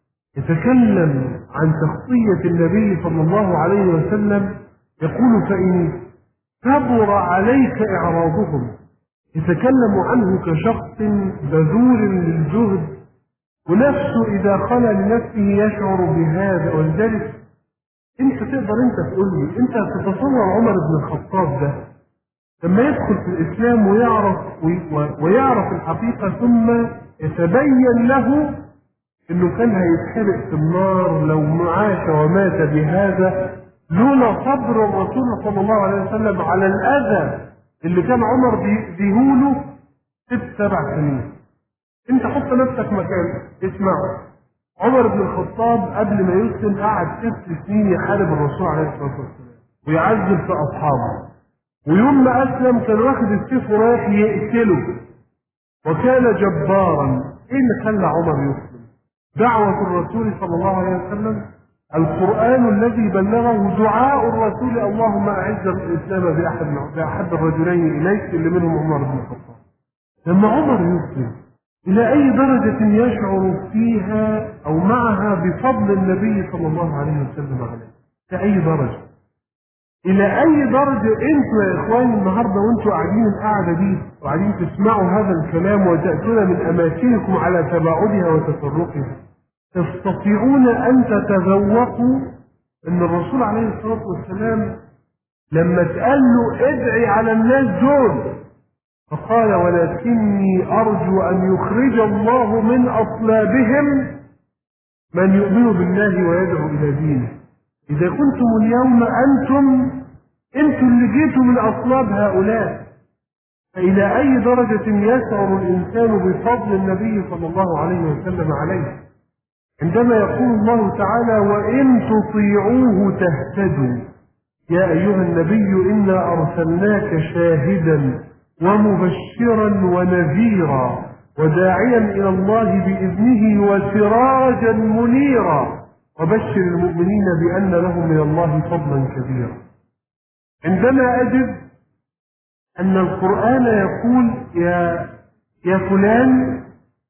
يتكلم عن شخصية النبي صلى الله عليه وسلم، يقول فإن كبر عليك إعراضهم، يتكلم عنه كشخص بذول للجهد ونفسه إذا خلى لنفسه يشعر بهذا. ولذلك انت تقدر انت تقول لي انت تتصور عمر بن الخطاب ده لما يدخل في الإسلام ويعرف الحقيقة ثم يتبين له انه كان هيتحرق في النار لو عاش ومات بهذا لولا صبر الرسول صلى الله عليه وسلم على الأذى اللي كان عمر بيهوله 7 سنين. انت حط نفسك مكانه. اسمع، عمر بن الخطاب قبل ما يسلم قعد 6 سنين يحارب الرسول عليه الصلاة والسلام ويعذب في أصحابه، ويوم ما أسلم كان واخد السيف ورايح يقتله وكان جبارا. ايه اللي خلى عمر يسلم؟ دعوة الرسول صلى الله عليه وسلم، القرآن الذي بلغه، دعاء الرسول اللهم أعز الإسلام بأحد الرجلين إليك اللي منهم عمر بن الخطاب. لما عمر يسلم إلى أي درجة يشعر فيها أو معها بفضل النبي صلى الله عليه وسلم عليه؟ إلى أي درجة؟ إلى أي درجة أنتوا يا إخواني النهاردة وأنتوا قاعدين القعدة دي وقاعدين تسمعوا هذا الكلام وتأتون من أماكنكم على تباعدها وتفرقها تستطيعون أن تتذوقوا أن الرسول عليه الصلاة والسلام لما اتقال له ادعي على الناس دول فقال ولكني أرجو أن يخرج الله من أصلابهم من يؤمن بالله ويدعو إلى دينه. إذا كنتم اليوم أنتم اللي جيتوا من أصلاب هؤلاء، فإلى أي درجة يشعر الإنسان بفضل النبي صلى الله عليه وسلم عليه عندما يقول الله تعالى وإن تطيعوه تهتدوا يا أيها النبي إنا أرسلناك شاهدا ومبشرا ونذيرا وداعيا إلى الله بإذنه وسراجا منيرا وبشر المؤمنين بأن لهم من الله فضلا كبيرا. عندما أجد أن القرآن يقول يا فلان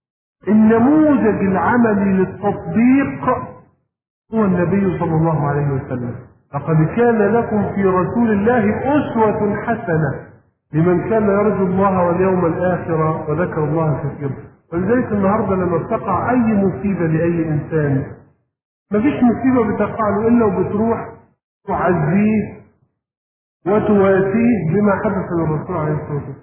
النموذج العملي للتطبيق هو النبي صلى الله عليه وسلم لقد كان لكم في رسول الله أسوة حسنة لمن كان يرجو الله واليوم الآخر وذكر الله كثيرا. ولذلك النهارده لما بتقع أي مصيبة لأي إنسان مفيش مصيبة بتقع له إلا وبتروح تعزيه وتواسيه بما حدث للرسول عليه الصلاة والسلام.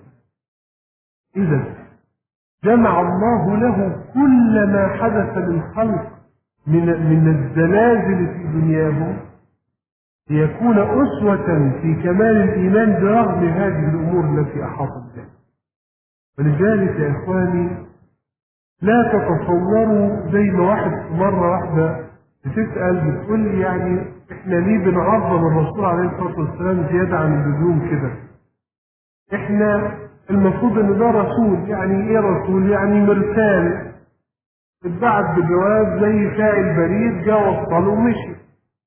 إذا جمع الله له كل ما حدث للخلق من الزلازل في دنياهم ليكون أسوة في كمال الإيمان برغم هذه الأمور التي أحاطت بها. ولذلك يا إخواني لا تتصوروا زي ما واحد مرة واحدة بتسأل بتقول لي يعني إحنا ليه بنعظم الرسول عليه الصلاة والسلام زيادة عن اللزوم كده؟ إحنا المفروض إن ده رسول، يعني إيه رسول؟ يعني مرسال اتبعت بجواب زي سائل بريد جاء وصله ومشي.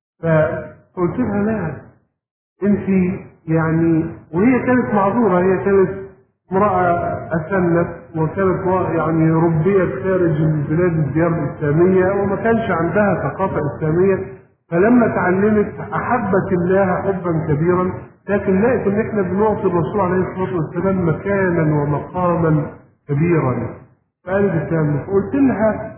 فقلت لها لا انت يعني، وهي كانت معذوره، هي كانت امراه اسلمت وكانت يعني ربيت خارج البلاد الديار الاسلاميه وما كانش عندها ثقافه اسلاميه، فلما تعلمت احبت الله حبا كبيرا. لكن لقيت ان احنا بنعطي الرسول عليه الصلاه والسلام مكانا ومقاما كبيرا. فقالت الكلام فقلت لها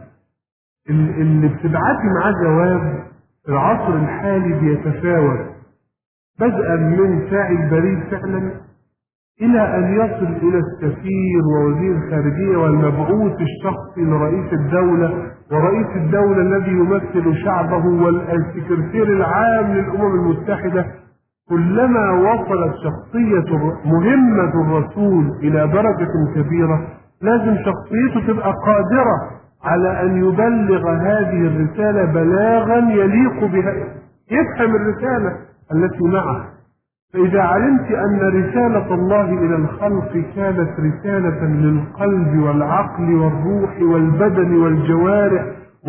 اللي بتبعتي معاه جواب في العصر الحالي بيتفاوت بدءا من فاعل بريد فعلا الى ان يصل الى السفير ووزير الخارجيه والمبعوث الشخصي لرئيس الدوله ورئيس الدوله الذي يمثل شعبه والسكرتير العام للامم المتحده. كلما وصلت شخصيه مهمه الرسول الى درجه كبيره لازم شخصيته تبقى قادره على أن يبلغ هذه الرسالة بلاغا يليق بها، يفهم الرسالة التي معه. فإذا علمت أن رسالة الله إلى الخلق كانت رسالة للقلب والعقل والروح والبدن والجوارح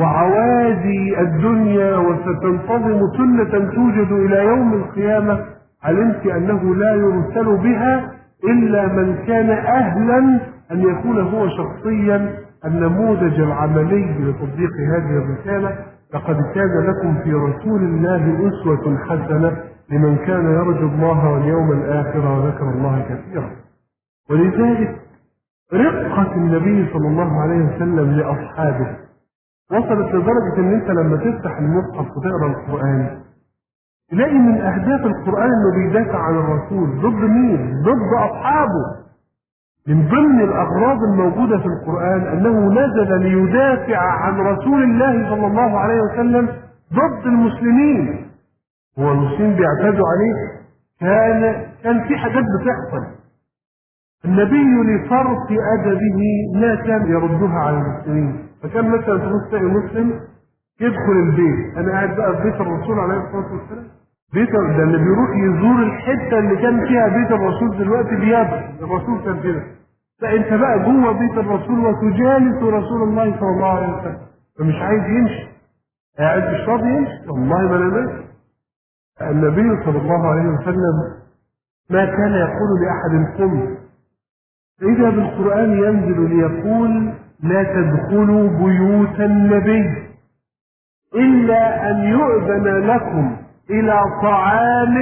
وعوادي الدنيا وستنتظم سنة توجد إلى يوم القيامة، علمت أنه لا يرسل بها إلا من كان أهلا أن يكون هو شخصيا النموذج العملي لتطبيق هذه الرسالة. لقد كان لكم في رسول الله أسوة حسنة لمن كان يرجو الله واليوم الآخر وذكر الله كثيرا. ولذلك رقة النبي صلى الله عليه وسلم لأصحابه وصلت لدرجة ان انت لما تفتح المصحف وتقرا القرآن تلاقي من أهداف القرآن انه بيدافع عن الرسول. ضد مين؟ ضد أصحابه. من ضمن الأغراض الموجودة في القرآن أنه نزل ليدافع عن رسول الله صلى الله عليه وسلم ضد المسلمين. هو المسلمين بيعتدوا عليه، كان في حاجات بتحصل. النبي لفرط أدبه لا كان يردها على المسلمين. فكان مثلا تبص تلاقي مسلم يدخل البيت، أنا قاعد بقى في بيت الرسول عليه الصلاة والسلام، بيت ده اللي بيروح يزور الحته اللي كان فيها بيت الرسول دلوقتي بيبكي، الرسول كان كده. فانت بقى جوه بيت الرسول وتجالس رسول الله صلى الله عليه وسلم، فمش عايز يمشي، قاعد مش راضي يمشي، والله ما انا ماشي. النبي صلى الله عليه وسلم ما كان يقول لاحد قم، فإذا بالقرآن ينزل ليقول لا تدخلوا بيوت النبي إلا أن يؤذن لكم إلى طعام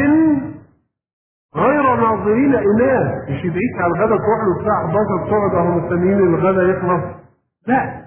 غير ناظرين إناه. مش يدعيك على الغدا تروح له الساعة 11 تقعد أهو مستنيين الغدا يخلص، لا،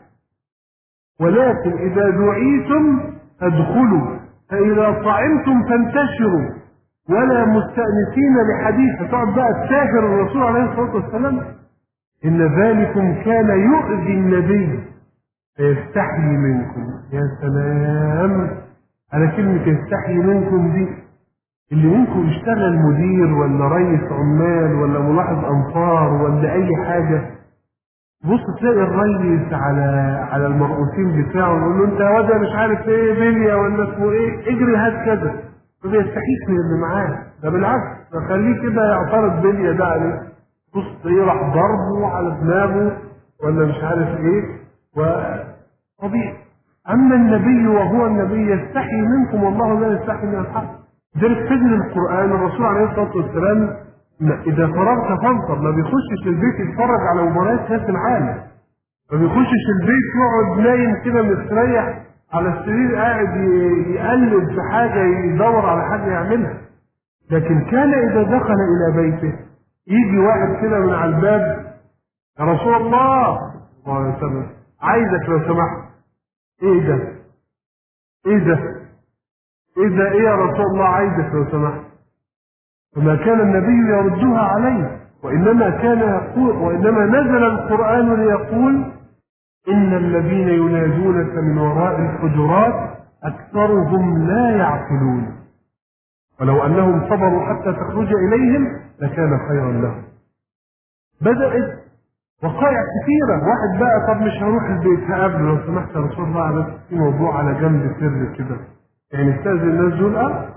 ولكن إذا دعيتم فادخلوا فإذا طعمتم فانتشروا ولا مستأنسين لحديث. تقعد بقى تسافر الرسول عليه الصلاة والسلام. إن ذلكم كان يؤذي النبي فيستحيي منكم. يا سلام على كلمة يستحيي منكم دي. اللي منكم يشتغل مدير ولا رئيس عمال ولا ملاحظ أنفار ولا أي حاجة، بص تلاقي الرئيس على المرؤوسين بتاعه يقول له انت يا واد مش عارف ايه بليا ولا اسمه ايه اجري هات كذا، ما بيستحيش من اللي معاه، ده بالعكس ده خليه كده يعترض بليا ده عليه. بص تلاقيه راح ضربه على دماغه ولا مش عارف ايه. وطبيعي. اما النبي وهو النبي يستحي منكم والله لا يستحي من الحق. ده سجن القرآن الرسول عليه الصلاة والسلام إذا فرغت فانصب، ما بيخشش البيت يتفرج على مباريات كأس العالم، ما بيخشش البيت يقعد نايم كده مستريح على السرير قاعد يقلب في حاجة يدور على حاجة يعملها. لكن كان إذا دخل إلى بيته يجي واحد كده من على الباب يا رسول الله صلى الله عليه وسلم عايزك لو سمحت. إيه ده؟ إيه ده؟ إيه يا رسول الله عايزك لو سمحت. فما كان النبي يردها عليه، وإنما كان يقول وإنما نزل القرآن ليقول إن الذين ينادونك من وراء الحجرات أكثرهم لا يعقلون ولو أنهم صبروا حتى تخرج إليهم لكان خيرا لهم. بدأت وقائع كثيرة. واحد بقى طب مش هروح البيت هقابله لو سمحت يا رسول الله على في موضوع على جنب سر كده، يعني استاذن الناس دول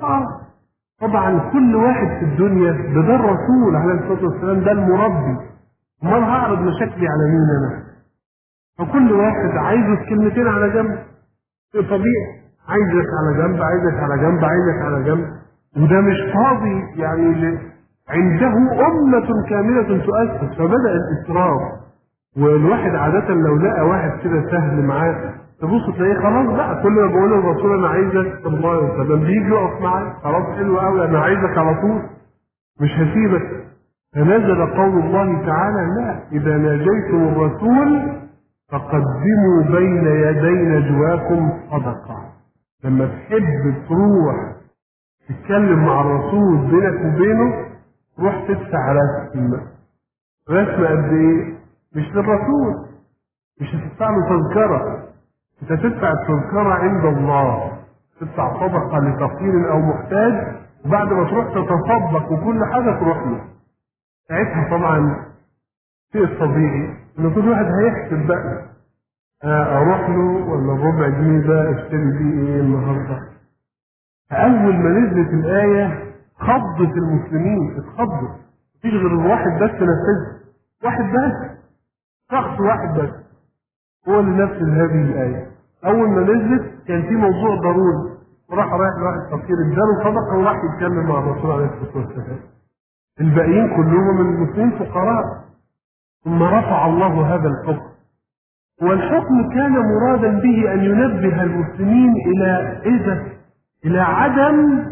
طبعا كل واحد في الدنيا ده الرسول عليه الصلاه والسلام ده المربي، امال هعرض مشاكلي على مين انا؟ فكل واحد عايزه في كلمتين على جنب. طبيعي عايزك على جنب عايزك على جنب عايزك على جنب، وده مش فاضي يعني عنده أمة كاملة تؤسس. فبدأ الإسراف، والواحد عادة لو لقى واحد كده سهل معاه تبص تلاقيه خلاص بقى كل ما بقول للرسول أنا عايزك صلى الله عليه وسلم بيجي يقف معايا خلاص حلو قوي أنا عايزك على طول مش هسيبك. فنزل قول الله تعالى لا إذا ناجيتم الرسول فقدموا بين يدي نجواكم صدقة. لما تحب تروح تتكلم مع الرسول بينك وبينه روح تدفع رسم قد ايه؟ مش للرسول، مش هتدفع له تذكرة، انت تدفع التذكرة عند الله، تدفع صدقة لفقير او محتاج وبعد ما تروح تتصدق وكل حاجة تروح له. ساعتها طبعا شيء طبيعي ان كل واحد هيحسب بقى اروح له ولا ربع جنيه ده اشتري بيه ايه النهارده. فاول ما نزلت الايه خضت المسلمين، اتخضوا. مفيش غير واحد بس نفذها، واحد بس، شخص واحد بس هو اللي نفذ هذه الايه. اول ما نزلت كان في موضوع ضروري وراح رايح لواحد فقير اداله صدقه وراح يتكلم مع الرسول عليه الصلاه والسلام. الباقيين كلهم المسلمين فقراء. ثم رفع الله هذا الحكم، والحكم كان مرادا به ان ينبه المسلمين الى عدم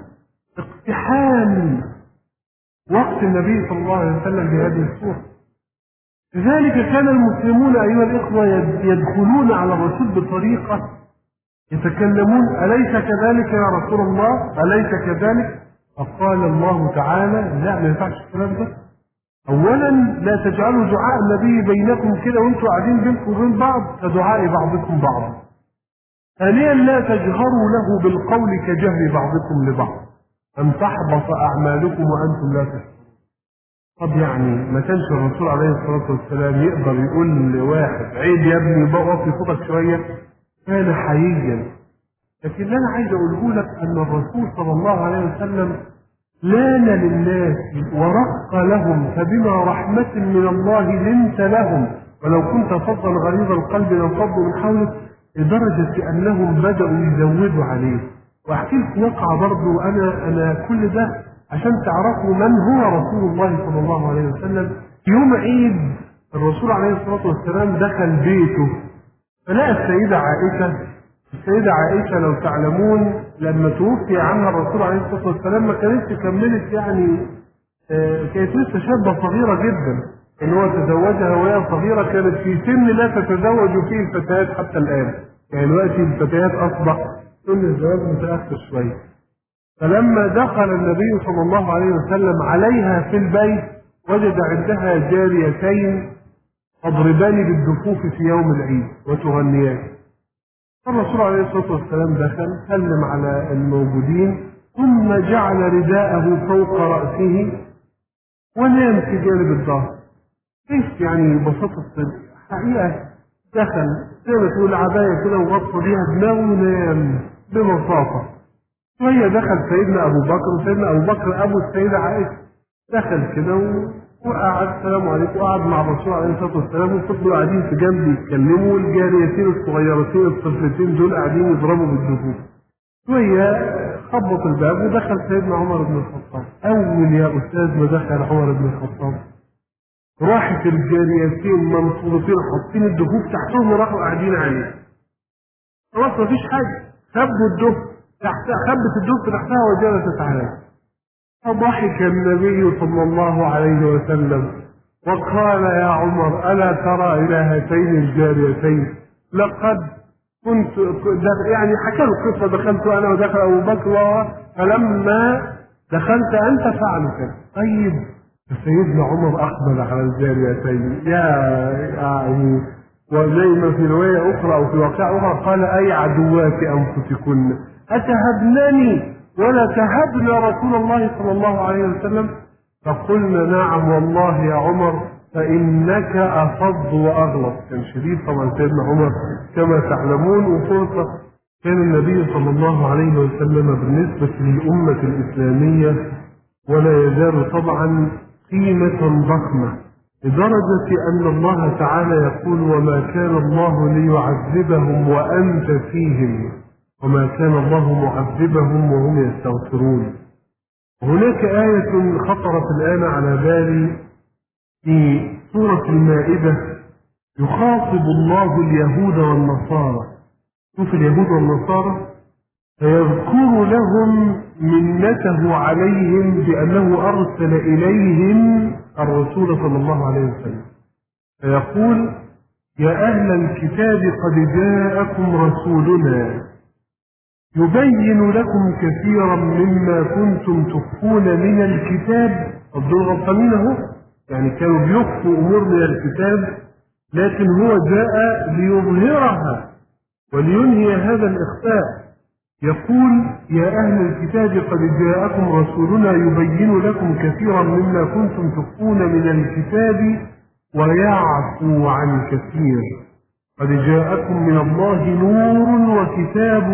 اقتحام وقت النبي صلى الله عليه وسلم بهذه الصورة. لذلك كان المسلمون أيها الإخوة يدخلون على الرسول بطريقة يتكلمون أليس كذلك يا رسول الله أليس كذلك؟ فقال الله تعالى لا ما ينفعش الكلام ده. أولا لا تجعلوا دعاء النبي بينكم كده وانتم قاعدين بينكم وبين بعض كدعاء بعضكم بعضا. ثانيا لا تجهروا له بالقول كجهر بعضكم لبعض أن تحبط أعمالكم وأنتم لا تشعرون. طب يعني ما كانش الرسول عليه الصلاة والسلام يقدر يقول لواحد عيب يا ابني بقى في صوتك شوية؟ كان حييا. لكن اللي أنا عايز أقوله لك أن الرسول صلى الله عليه وسلم لان للناس ورق لهم فبما رحمة من الله لنت لهم ولو كنت فظا غليظ القلب لانفضوا من حولك، لدرجة أنهم بدأوا يزودوا عليه. واحكي لكم وقعة برضو أنا كل ده عشان تعرفوا من هو رسول الله صلى الله عليه وسلم. يوم عيد الرسول عليه الصلاة والسلام دخل بيته فلقى السيدة عائشة لو تعلمون لما توفي عنها الرسول عليه الصلاة والسلام ما كانتش كملت يعني، كانت لسه شابة صغيرة جدا، ان هو تزوجها وهي صغيرة، كانت في سن لا تتزوج فيه الفتيات حتى الآن، يعني دلوقتي الفتيات أصبح سن الزواج متأخر شوية. فلما دخل النبي صلى الله عليه وسلم عليها في البيت وجد عندها جاريتين تضربان بالدفوف في يوم العيد وتغنيان. الرسول عليه الصلاة والسلام دخل سلم على الموجودين ثم جعل رداءه فوق رأسه ونام في جانب الظهر. ايش يعني ببساطة حقيقة دخل زي ما تقول عباية كده وغطى بيها دماغه ونام ببساطة. شوية دخل سيدنا أبو بكر، وسيدنا أبو بكر أبو السيدة عائشة دخل كده وقعد السلام عليكم، وقعد مع الرسول عليه الصلاة والسلام، وفضلوا قاعدين في جنب يتكلموا، والجاريتين الصغيرتين الطفلتين دول قاعدين يضربوا بالدفوف. شوية خبط الباب ودخل سيدنا عمر بن الخطاب. أول يا أستاذ ما دخل عمر بن الخطاب راحت الجاريتين منصورتين حاطين الدفوف تحتهم وراحوا قاعدين عليه. خلاص مفيش حاجة، خبوا الدف تحتها، خبت الدف تحتها وجلست عليه. فضحك النبي صلى الله عليه وسلم وقال يا عمر ألا ترى إلى هاتين الجاريتين لقد كنت يعني حكى القصة، دخلت أنا ودخل أبو بكر فلما دخلت أنت فعلوا كذا. طيب سيدنا عمر أقبل على الجاريتين يعني، وزي ما في رواية أخرى أو في واقع أخرى قال أي عدوات أنفسكن أتهبنني ولا تهبن رسول الله صلى الله عليه وسلم؟ فقلنا نعم والله يا عمر فإنك أفض وأغلط. كان شديد طبعا سيدنا عمر كما تعلمون. وفرصة كان النبي صلى الله عليه وسلم بالنسبة للأمة الإسلامية ولا يزال طبعا قيمة ضخمة، لدرجة أن الله تعالى يقول وما كان الله ليعذبهم وأنت فيهم وما كان الله معذبهم وهم يستغفرون. هناك آية خطرت الآن على بالي في سورة المائدة يخاطب الله اليهود والنصارى. شوف اليهود والنصارى فيذكر لهم منته عليهم بأنه أرسل إليهم الرسول صلى الله عليه وسلم، فيقول يا أهل الكتاب قد جاءكم رسولنا يبين لكم كثيرا مما كنتم تخفون من الكتاب. الدول غلطانين يعني كانوا بيخفوا أمور من الكتاب، لكن هو جاء ليظهرها ولينهي هذا الإخفاء. يقول يا أهل الكتاب قد جاءكم رسولنا يبين لكم كثيرا مما كنتم تخفون من الكتاب ويعفو عن كثير قد جاءكم من الله نور وكتاب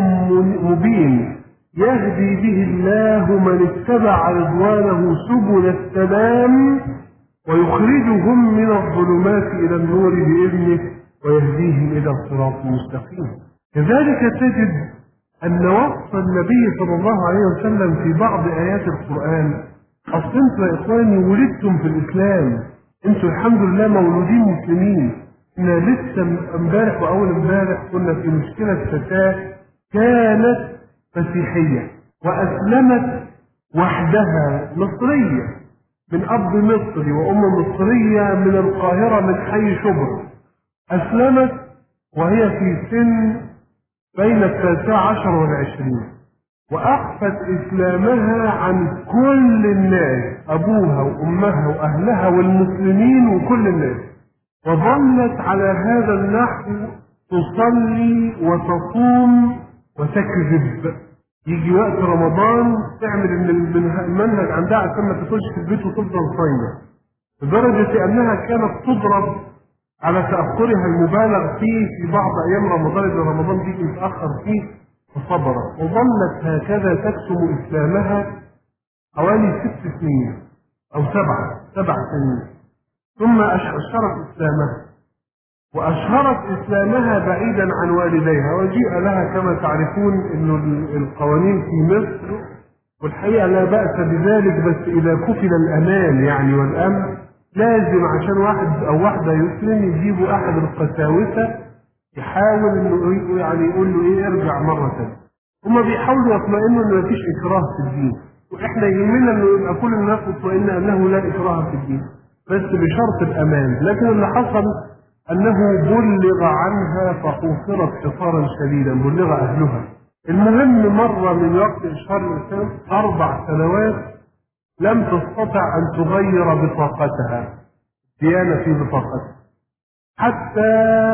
مبين يهدي به الله من اتبع رضوانه سبل السلام ويخرجهم من الظلمات إلى النور بإذنه ويهديهم إلى الصراط المستقيم. كذلك تجد أن وصف النبي صلى الله عليه وسلم في بعض آيات القرآن. أصل أنتم يا إخواني ولدتم في الإسلام، أنتم الحمد لله مولودين مسلمين. إحنا لسه امبارح وأول امبارح كنا في مشكلة فتاة كانت مسيحية وأسلمت وحدها، مصرية من أب مصري وأم مصرية من القاهرة من حي شبرا. أسلمت وهي في سن بين 19 و20، وأخفت إسلامها عن كل الناس، أبوها وأمها وأهلها والمسلمين وكل الناس، وظلت على هذا النحو تصلي وتصوم وتكذب. يجي وقت رمضان تعمل المنهج عندها عشان ما تخش في البيت وتفضل صايمة، لدرجة أنها كانت تضرب على تأخرها المبالغ فيه في بعض أيام رمضان، إذا رمضان بيجي متأخر فيه فصبرت، وظلت هكذا تكتم إسلامها حوالي 6 سنين أو 7 سنين، ثم أشهرت إسلامها، وأشهرت إسلامها بعيدا عن والديها. وجيء لها كما تعرفون أن القوانين في مصر، والحقيقة لا بأس بذلك بس إذا كفل الأمان يعني والأمن، لازم عشان واحد او واحده يسلم يجيبوا احد القساوسه يحاول انه يعني يقول له ايه ارجع مره ثانيه. هما بيحاولوا يطمئنوا ان مفيش اكراه في الدين، واحنا يهمنا انه يبقى كل الناس مطمئنه انه لا اكراه في الدين، بس بشرط الامان. لكن اللي حصل انه بلغ عنها فحوصرت حصارا شديدا، بلغ اهلها. المهم مره من وقت اشهار الاسلام 4 سنوات لم تستطع ان تغير بطاقتها، ديانه في بطاقتها، حتى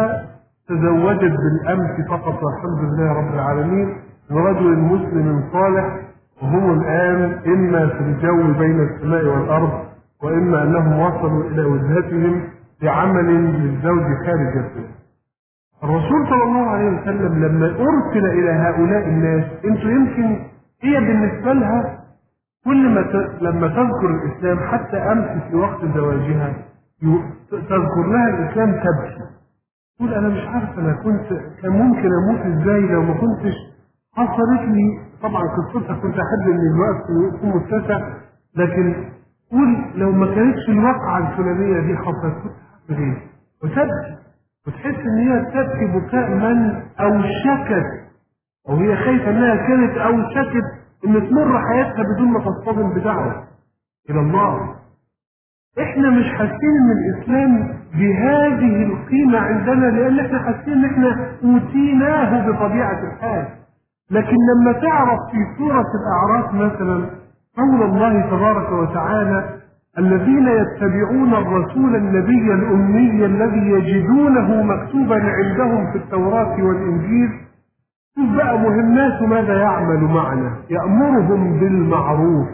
تزوجت بالامس فقط والحمد لله رب العالمين برجل مسلم صالح، وهم الان اما في الجو بين السماء والارض، واما انهم وصلوا الى وجهتهم بعمل للزوج خارج البيت. الرسول صلى الله عليه وسلم لما ارسل الى هؤلاء الناس، انتوا يمكن هي بالنسبه لها كل ما لما تذكر الاسلام حتى امس في وقت زواجها تذكر لها الاسلام تبكي، تقول انا مش عارف انا كان ممكن اموت ازاي لو ما كنتش حصلت لي. طبعا قصتها كنت احب ان الوقت يكون متسع، لكن قول لو ما كانتش الواقعه الفلانيه دي حصلت كنت هعمل ايه؟ وتبكي وتحس ان هي تبكي بكاء من اوشكت، او هي خايفه انها كانت اوشكت ان تمر حياتها بدون ما تصطدم بدعوه الى الله. احنا مش حاسين ان الاسلام بهذه القيمة عندنا، لان احنا حاسين ان احنا اوتيناه بطبيعة الحال. لكن لما تعرف في سورة الاعراف مثلا قول الله تبارك وتعالى الذين يتبعون الرسول النبي الامي الذي يجدونه مكتوبا عندهم في التوراة والانجيل، شوف بقى مهماته ماذا يعمل معنا، يأمرهم بالمعروف.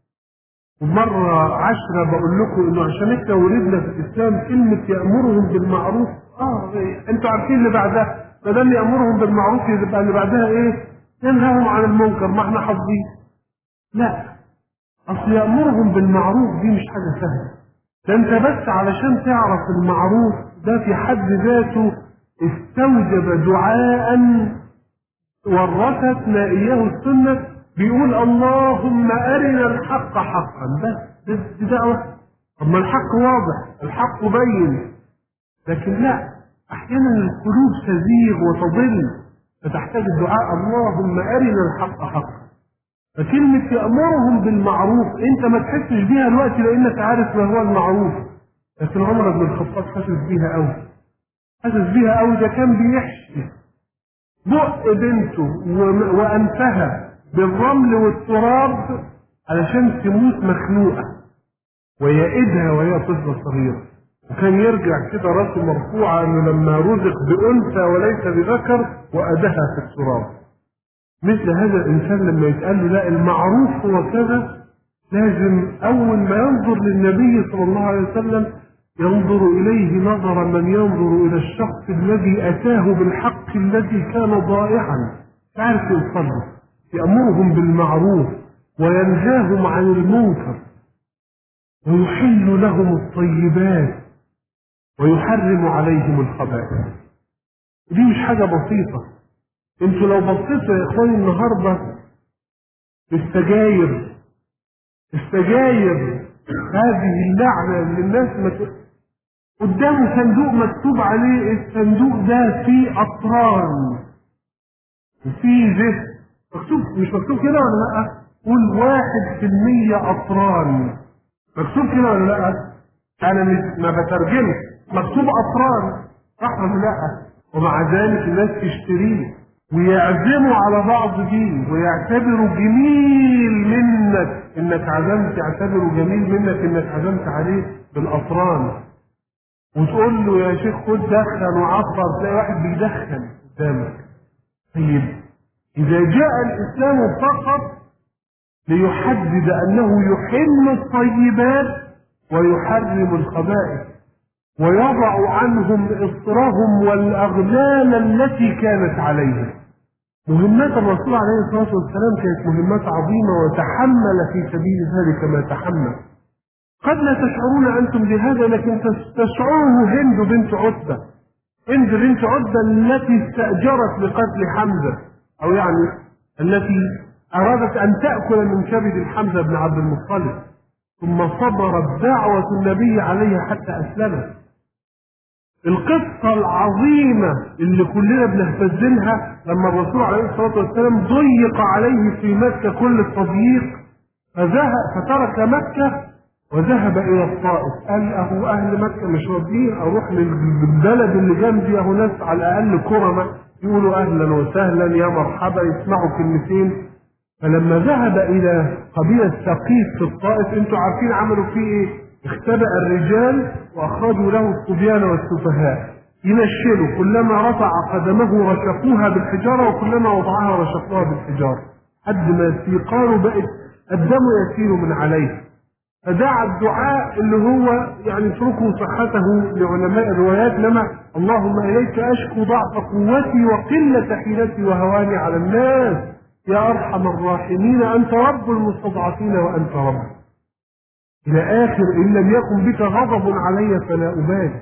ومرة 10 بقول لكم انه عشان احنا ولدنا في الاسلام كلمة يأمرهم بالمعروف، انتوا عارفين اللي بعدها، ما دام يأمرهم بالمعروف يبقى اللي بعدها ايه؟ ينهاهم عن المنكر، ما احنا حافظين. لا، اصل يأمرهم بالمعروف دي مش حاجة سهلة. ده انت بس علشان تعرف المعروف ده في حد ذاته استوجب دعاء ورثتنا اياه السنة، بيقول اللهم ارنا الحق حقا. بس دي دعوة. طب ما الحق واضح، الحق بين، لكن لا، احيانا القلوب تزيغ وتضل فتحتاج الدعاء اللهم ارنا الحق حقا. فكلمة يأمرهم بالمعروف انت ما تحسش بيها الوقت لانك عارف ما هو المعروف، لكن عمر بن الخطاب حاسس بيها قوي، حاسس بيها قوي. ده كان بيحشي بق بنته وانفها بالرمل والتراب علشان تموت مخنوقه ويئدها وهي طفله صغيره، وكان يرجع كده راسه مرفوعه انه لما رزق بانثى وليس بذكر وادها في التراب. مثل هذا الانسان لما يتقال له لا المعروف هو كذا، لازم اول ما ينظر للنبي صلى الله عليه وسلم ينظر إليه نظر من ينظر إلى الشخص الذي أتاه بالحق الذي كان ضائعا تعرف يوصله. يأمرهم بالمعروف وينهاهم عن المنكر ويحل لهم الطيبات ويحرم عليهم الخبائث. دي مش حاجة بسيطة. انتوا لو بصيتوا يا اخواني النهارده السجاير هذه اللعنة اللي الناس قدامه صندوق مكتوب عليه الصندوق ده فيه أطران وفيه زفت، مكتوب مش مكتوب كده ولا لا؟ قول 1% أطران، مكتوب كده ولا لا؟ أنا ما بترجمش، مكتوب أطران، صح ولا لا؟ ومع ذلك الناس تشتريه ويعزموا على بعض دي ويعتبروا جميل منك انك عزمت، يعتبروا جميل منك انك عزمت عليه بالأطران، وتقول له يا شيخ خد دخن وعطر، تلاقي واحد بيدخن قدامك. طيب إذا جاء الإسلام فقط ليحدد أنه يحل الطيبات ويحرم الخبائث ويضع عنهم إصرهم والأغلال التي كانت عليهم. مهمات الرسول عليه الصلاة والسلام كانت مهمات عظيمة وتحمل في سبيل ذلك ما تحمل. قد لا تشعرون أنتم بهذا، لكن تشعره هند بنت عتبة. هند بنت عتبة التي استأجرت لقتل حمزة، أو يعني التي أرادت أن تأكل من كبد حمزة بن عبد المطلب، ثم صبرت دعوة النبي عليها حتى أسلمت. القصة العظيمة اللي كلنا بنهتزلها لما الرسول عليه الصلاة والسلام ضيق عليه في مكة كل التضييق، فترك مكة وذهب إلى الطائف. قال أهو أهل مكة مش راضيين، أروح للبلد اللي جنبي، أهو ناس على الأقل كرمة يقولوا أهلا وسهلا يا مرحبا، يسمعوا كلمتين. فلما ذهب إلى قبيلة ثقيف في الطائف، أنتوا عارفين عملوا فيه إيه؟ اختبأ الرجال وأخرجوا له الصبيان والسفهاء ينشلوا، كلما رفع قدمه رشقوها بالحجارة وكلما وضعها رشقوها بالحجارة حد ما قالوا بقت الدم يسيل من عليه. فدعا الدعاء اللي هو يعني اتركوا صحته لعلماء الروايات، لما اللهم إليك أشكو ضعف قوتي وقلة حيلتي وهواني على الناس يا أرحم الراحمين، أنت رب المستضعفين وأنت رب، إلى آخر إن لم يكن بك غضب علي فلا أبالي.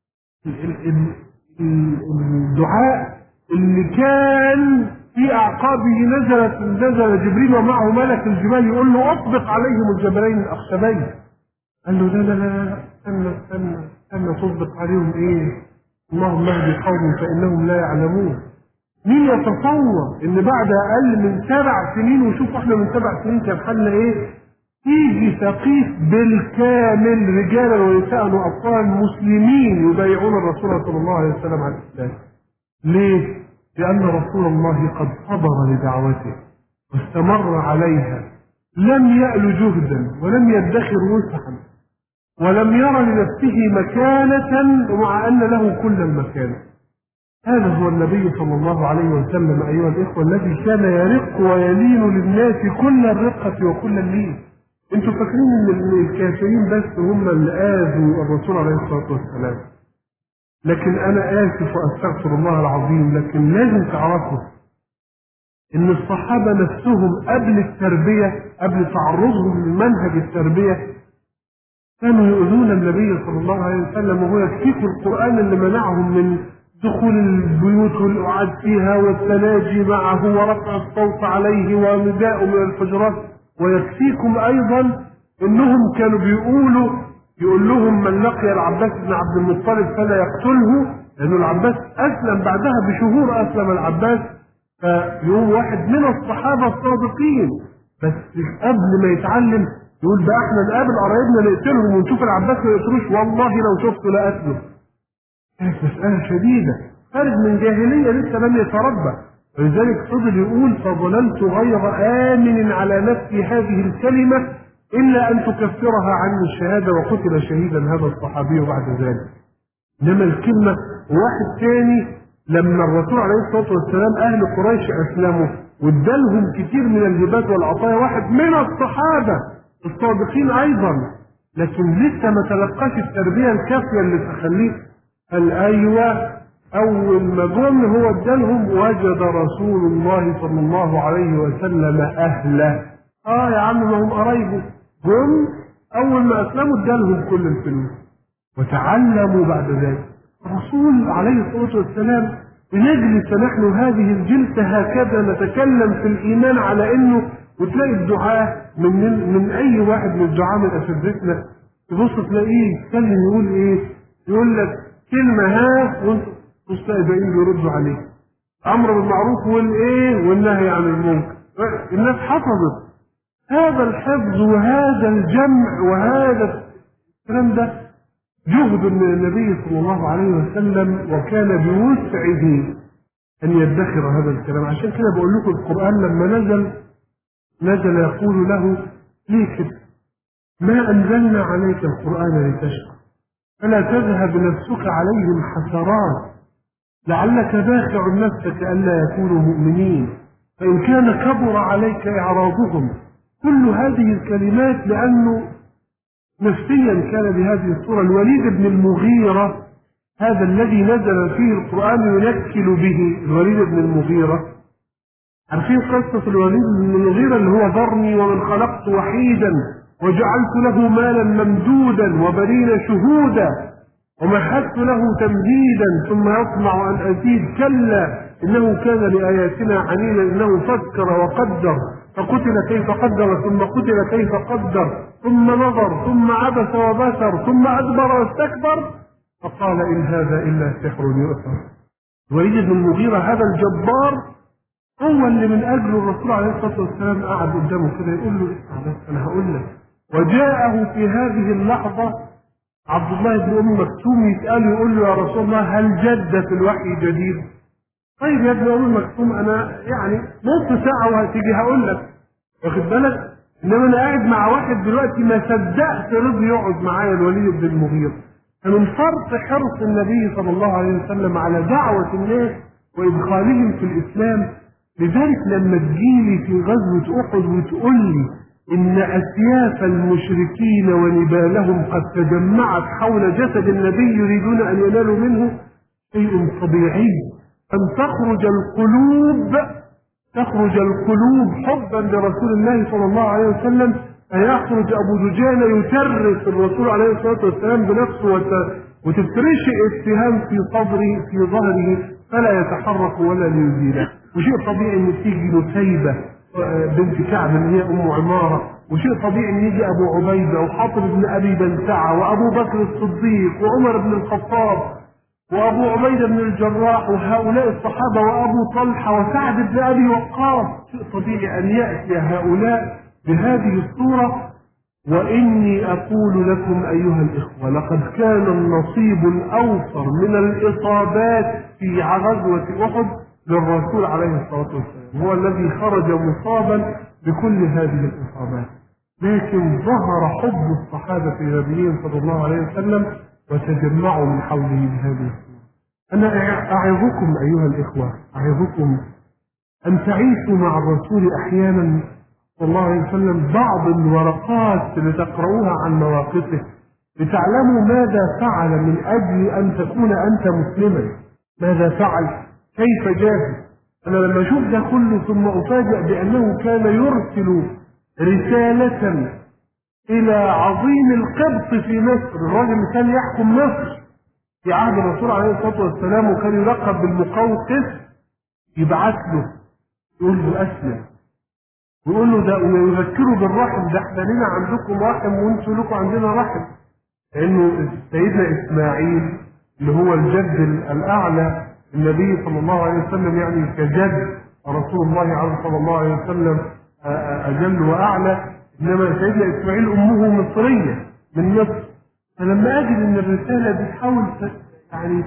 الدعاء اللي كان في أعقابه نزل جبريل ومعه ملك الجبال يقول له أطبق عليهم الجبلين الأخشبين. قال له لا استنى تطبق عليهم إيه؟ اللهم اهد قومي فإنهم لا يعلمون. مين يتصور إن بعد أقل من 7 سنين، وشوف إحنا من 7 سنين كان حالنا إيه؟ يجي ثقيف بالكامل رجالا ونساء وأطفال مسلمين يبايعون الرسول صلى الله عليه وسلم على الإسلام. ليه؟ لأن رسول الله قد صبر لدعوته واستمر عليها، لم يأل جهدا ولم يدخر وسعا ولم ير لنفسه مكانة مع أن له كل المكانة. هذا هو النبي صلى الله عليه وسلم أيها الإخوة الذي كان يرق ويلين للناس كل الرقة وكل اللين. انتوا فاكرين ان الكافرين بس هم اللي آذوا الرسول عليه الصلاة والسلام، لكن أنا آسف وأستغفر الله العظيم، لكن لازم تعرفوا إن الصحابة نفسهم قبل التربية، قبل تعرضهم لمنهج التربية، كانوا يؤذون النبي صلى الله عليه وسلم. وهو يكفيكم القرآن اللي منعهم من دخول البيوت والقعاد فيها والتناجي معه ورفع الصوت عليه ونداء من الحجرات. ويكفيكم أيضا إنهم كانوا يقول لهم من لقي العباس بن عبد المطلب فلا يقتله، لأن العباس أسلم بعدها بشهور، أسلم العباس. فيوم واحد من الصحابة الصادقين بس قبل ما يتعلم يقول بقى احنا نقابل قرايبنا نقتلهم ونشوف العباس ما يقتلوش، والله لو شفته لقتله. كانت مسألة شديدة، خارج من جاهلية لسه لم يتربى. ولذلك فضل يقول فظللت غير آمن على نفسي هذه الكلمة إلا أن تكفرها عني الشهادة، وقتل شهيدا هذا الصحابي بعد ذلك. إنما الكلمة. واحد ثاني لما الرسول عليه الصلاة والسلام أهل قريش أسلموا وادالهم كتير من الهبات والعطايا، واحد من الصحابة الصادقين أيضا، لكن لسه ما تلقاش التربية الكافية اللي تخليه قال أيوة. أول ما جم هو ادالهم وجد رسول الله صلى الله عليه وسلم أهله. يا عم ما هم قرايبه. جم أول ما أسلموا ادالهم كل الفلوس وتعلموا بعد ذلك. الرسول عليه الصلاة والسلام بنجلس نحن هذه الجلسة هكذا نتكلم في الإيمان على إنه، وتلاقي الدعاء من أي واحد من الدعاء من أساتذتنا تبص تلاقيه يتكلم يقول إيه؟ يقول لك كلمة وانت تلاقي باقيين بيردوا عليه. أمر بالمعروف والإيه والنهي عن المنكر. الناس حفظت هذا الحفظ وهذا الجمع وهذا الكلام ده جهد من النبي صلى الله عليه وسلم، وكان بوسعه أن يدخر هذا الكلام. عشان كده بقول لكم القرآن لما نزل يقول له ليه كده؟ ما أنزلنا عليك القرآن لتشقى فلا تذهب نفسك عليهم حسرات لعلك باخع نفسك ألا يكونوا مؤمنين فإن كان كبر عليك إعراضهم. كل هذه الكلمات لأنه نفسيا كان بهذه الصورة. الوليد بن المغيرة هذا الذي نزل فيه القرآن ينكل به، الوليد بن المغيرة، عارفين قصة الوليد بن المغيرة اللي هو ذرني ومن خلقت وحيدا وجعلت له مالا ممدودا وبنين شهودا ومهدت له تمهيدا ثم يطمع أن أزيد كلا إنه كان لآياتنا عنيدا إنه فكر وقدر فقتل كيف قدر ثم قتل كيف قدر ثم نظر ثم عبس وبسر ثم أدبر واستكبر فقال إن هذا إلا سحر يؤثر. الوليد بن المغيرة هذا الجبار هو اللي من أجله الرسول عليه الصلاة والسلام قعد قدامه كده يقول له اسمع بس أنا هقول لك. وجاءه في هذه اللحظة عبد الله بن أم مكتوم يسأله يقول له يا رسول الله هل جد في الوحي جديد؟ طيب يا ابن أم مكتوم أنا يعني نص ساعة وهتيجي هقول لك، واخد بالك؟ إنما أنا قاعد مع واحد دلوقتي ما صدقت رضي يقعد معايا الوليد بن المغيرة. فمن فرط حرص النبي صلى الله عليه وسلم على دعوة الناس وإدخالهم في الإسلام، لذلك لما تجيلي في غزوة أحد وتقول لي إن أسياف المشركين ونبالهم قد تجمعت حول جسد النبي يريدون أن ينالوا منه، شيء طبيعي أن تخرج القلوب حبا لرسول الله صلى الله عليه وسلم، أن يخرج أبو دجانة يترس الرسول عليه الصلاة والسلام بنفسه وتفترش اتهام في صدره في ظهره فلا يتحرك ولا ليزيله. وشيء طبيعي ان تيجي نسيبة بنت كعب اللي هي ام عمارة، وشيء طبيعي ان يجي ابو عبيدة وحاطب بن ابي بلتعة وابو بكر الصديق وعمر بن الخطاب وابو عبيدة بن الجراح وهؤلاء الصحابة وابو طلحة وسعد بن ابي وقاص. شيء طبيعي ان يأتي هؤلاء بهذه الصورة. وإني أقول لكم أيها الإخوة لقد كان النصيب الأوفر من الإصابات في غزوة أحد للرسول عليه الصلاة والسلام، هو الذي خرج مصابا بكل هذه الإصابات. لكن ظهر حب الصحابة في نبيهم صلى الله عليه وسلم وتجمعوا من حوله بهذه الصورة. أنا أعظكم أيها الإخوة، أعظكم أن تعيشوا مع الرسول أحيانا صلى الله عليه وسلم بعض الورقات اللي تقرؤوها عن مواقفه لتعلموا ماذا فعل من أجل أن تكون أنت مسلما. ماذا فعل؟ كيف جاهد؟ أنا لما أشوف ده كله ثم أفاجأ بأنه كان يرسل رسالة إلى عظيم القبط في مصر، الراجل اللي كان يحكم مصر في عهد الرسول عليه الصلاة والسلام وكان يلقب بالمقوقس، يبعث له يقول له أسلم، ويقول له ده ويذكره بالرحم، ده احنا لنا عندكم رحم وانتوا لكم عندنا رحم. لأنه سيدنا إسماعيل اللي هو الجد الأعلى النبي صلى الله عليه وسلم يعني كجد رسول الله صلى الله عليه وسلم أجل وأعلى، إنما سيدنا إسماعيل أمه مصرية من مصر. فلما أجد أن الرسالة بتحاول يعني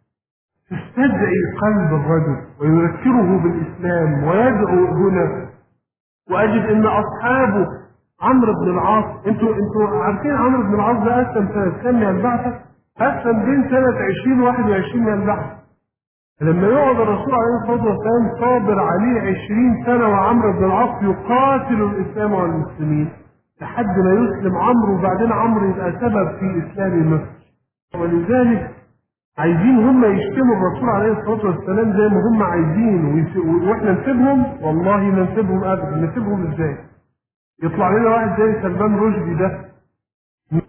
تستدعي قلب الرجل ويذكره بالإسلام ويدعو هنا، وأجد أن أصحابه عمرو بن العاص، انتوا عارفين عمرو بن العاص ده أسلم سنة كام من البعثة؟ أسلم بين سنة 20 و 21 من البعثة. لما يقعد الرسول عليه الصلاة والسلام صابر عليه 20 سنة وعمرو بن العاص يقاتل الإسلام والمسلمين لحد ما يسلم عمرو، وبعدين عمرو يبقى سبب في إسلام مصر. ولذلك عايزين هم يشتموا الرسول عليه الصلاة والسلام زي ما هم عايزين واحنا نسيبهم؟ والله ما نسيبهم ابدا. نسيبهم ازاي؟ يطلع لنا واحد زي سلمان رشدي ده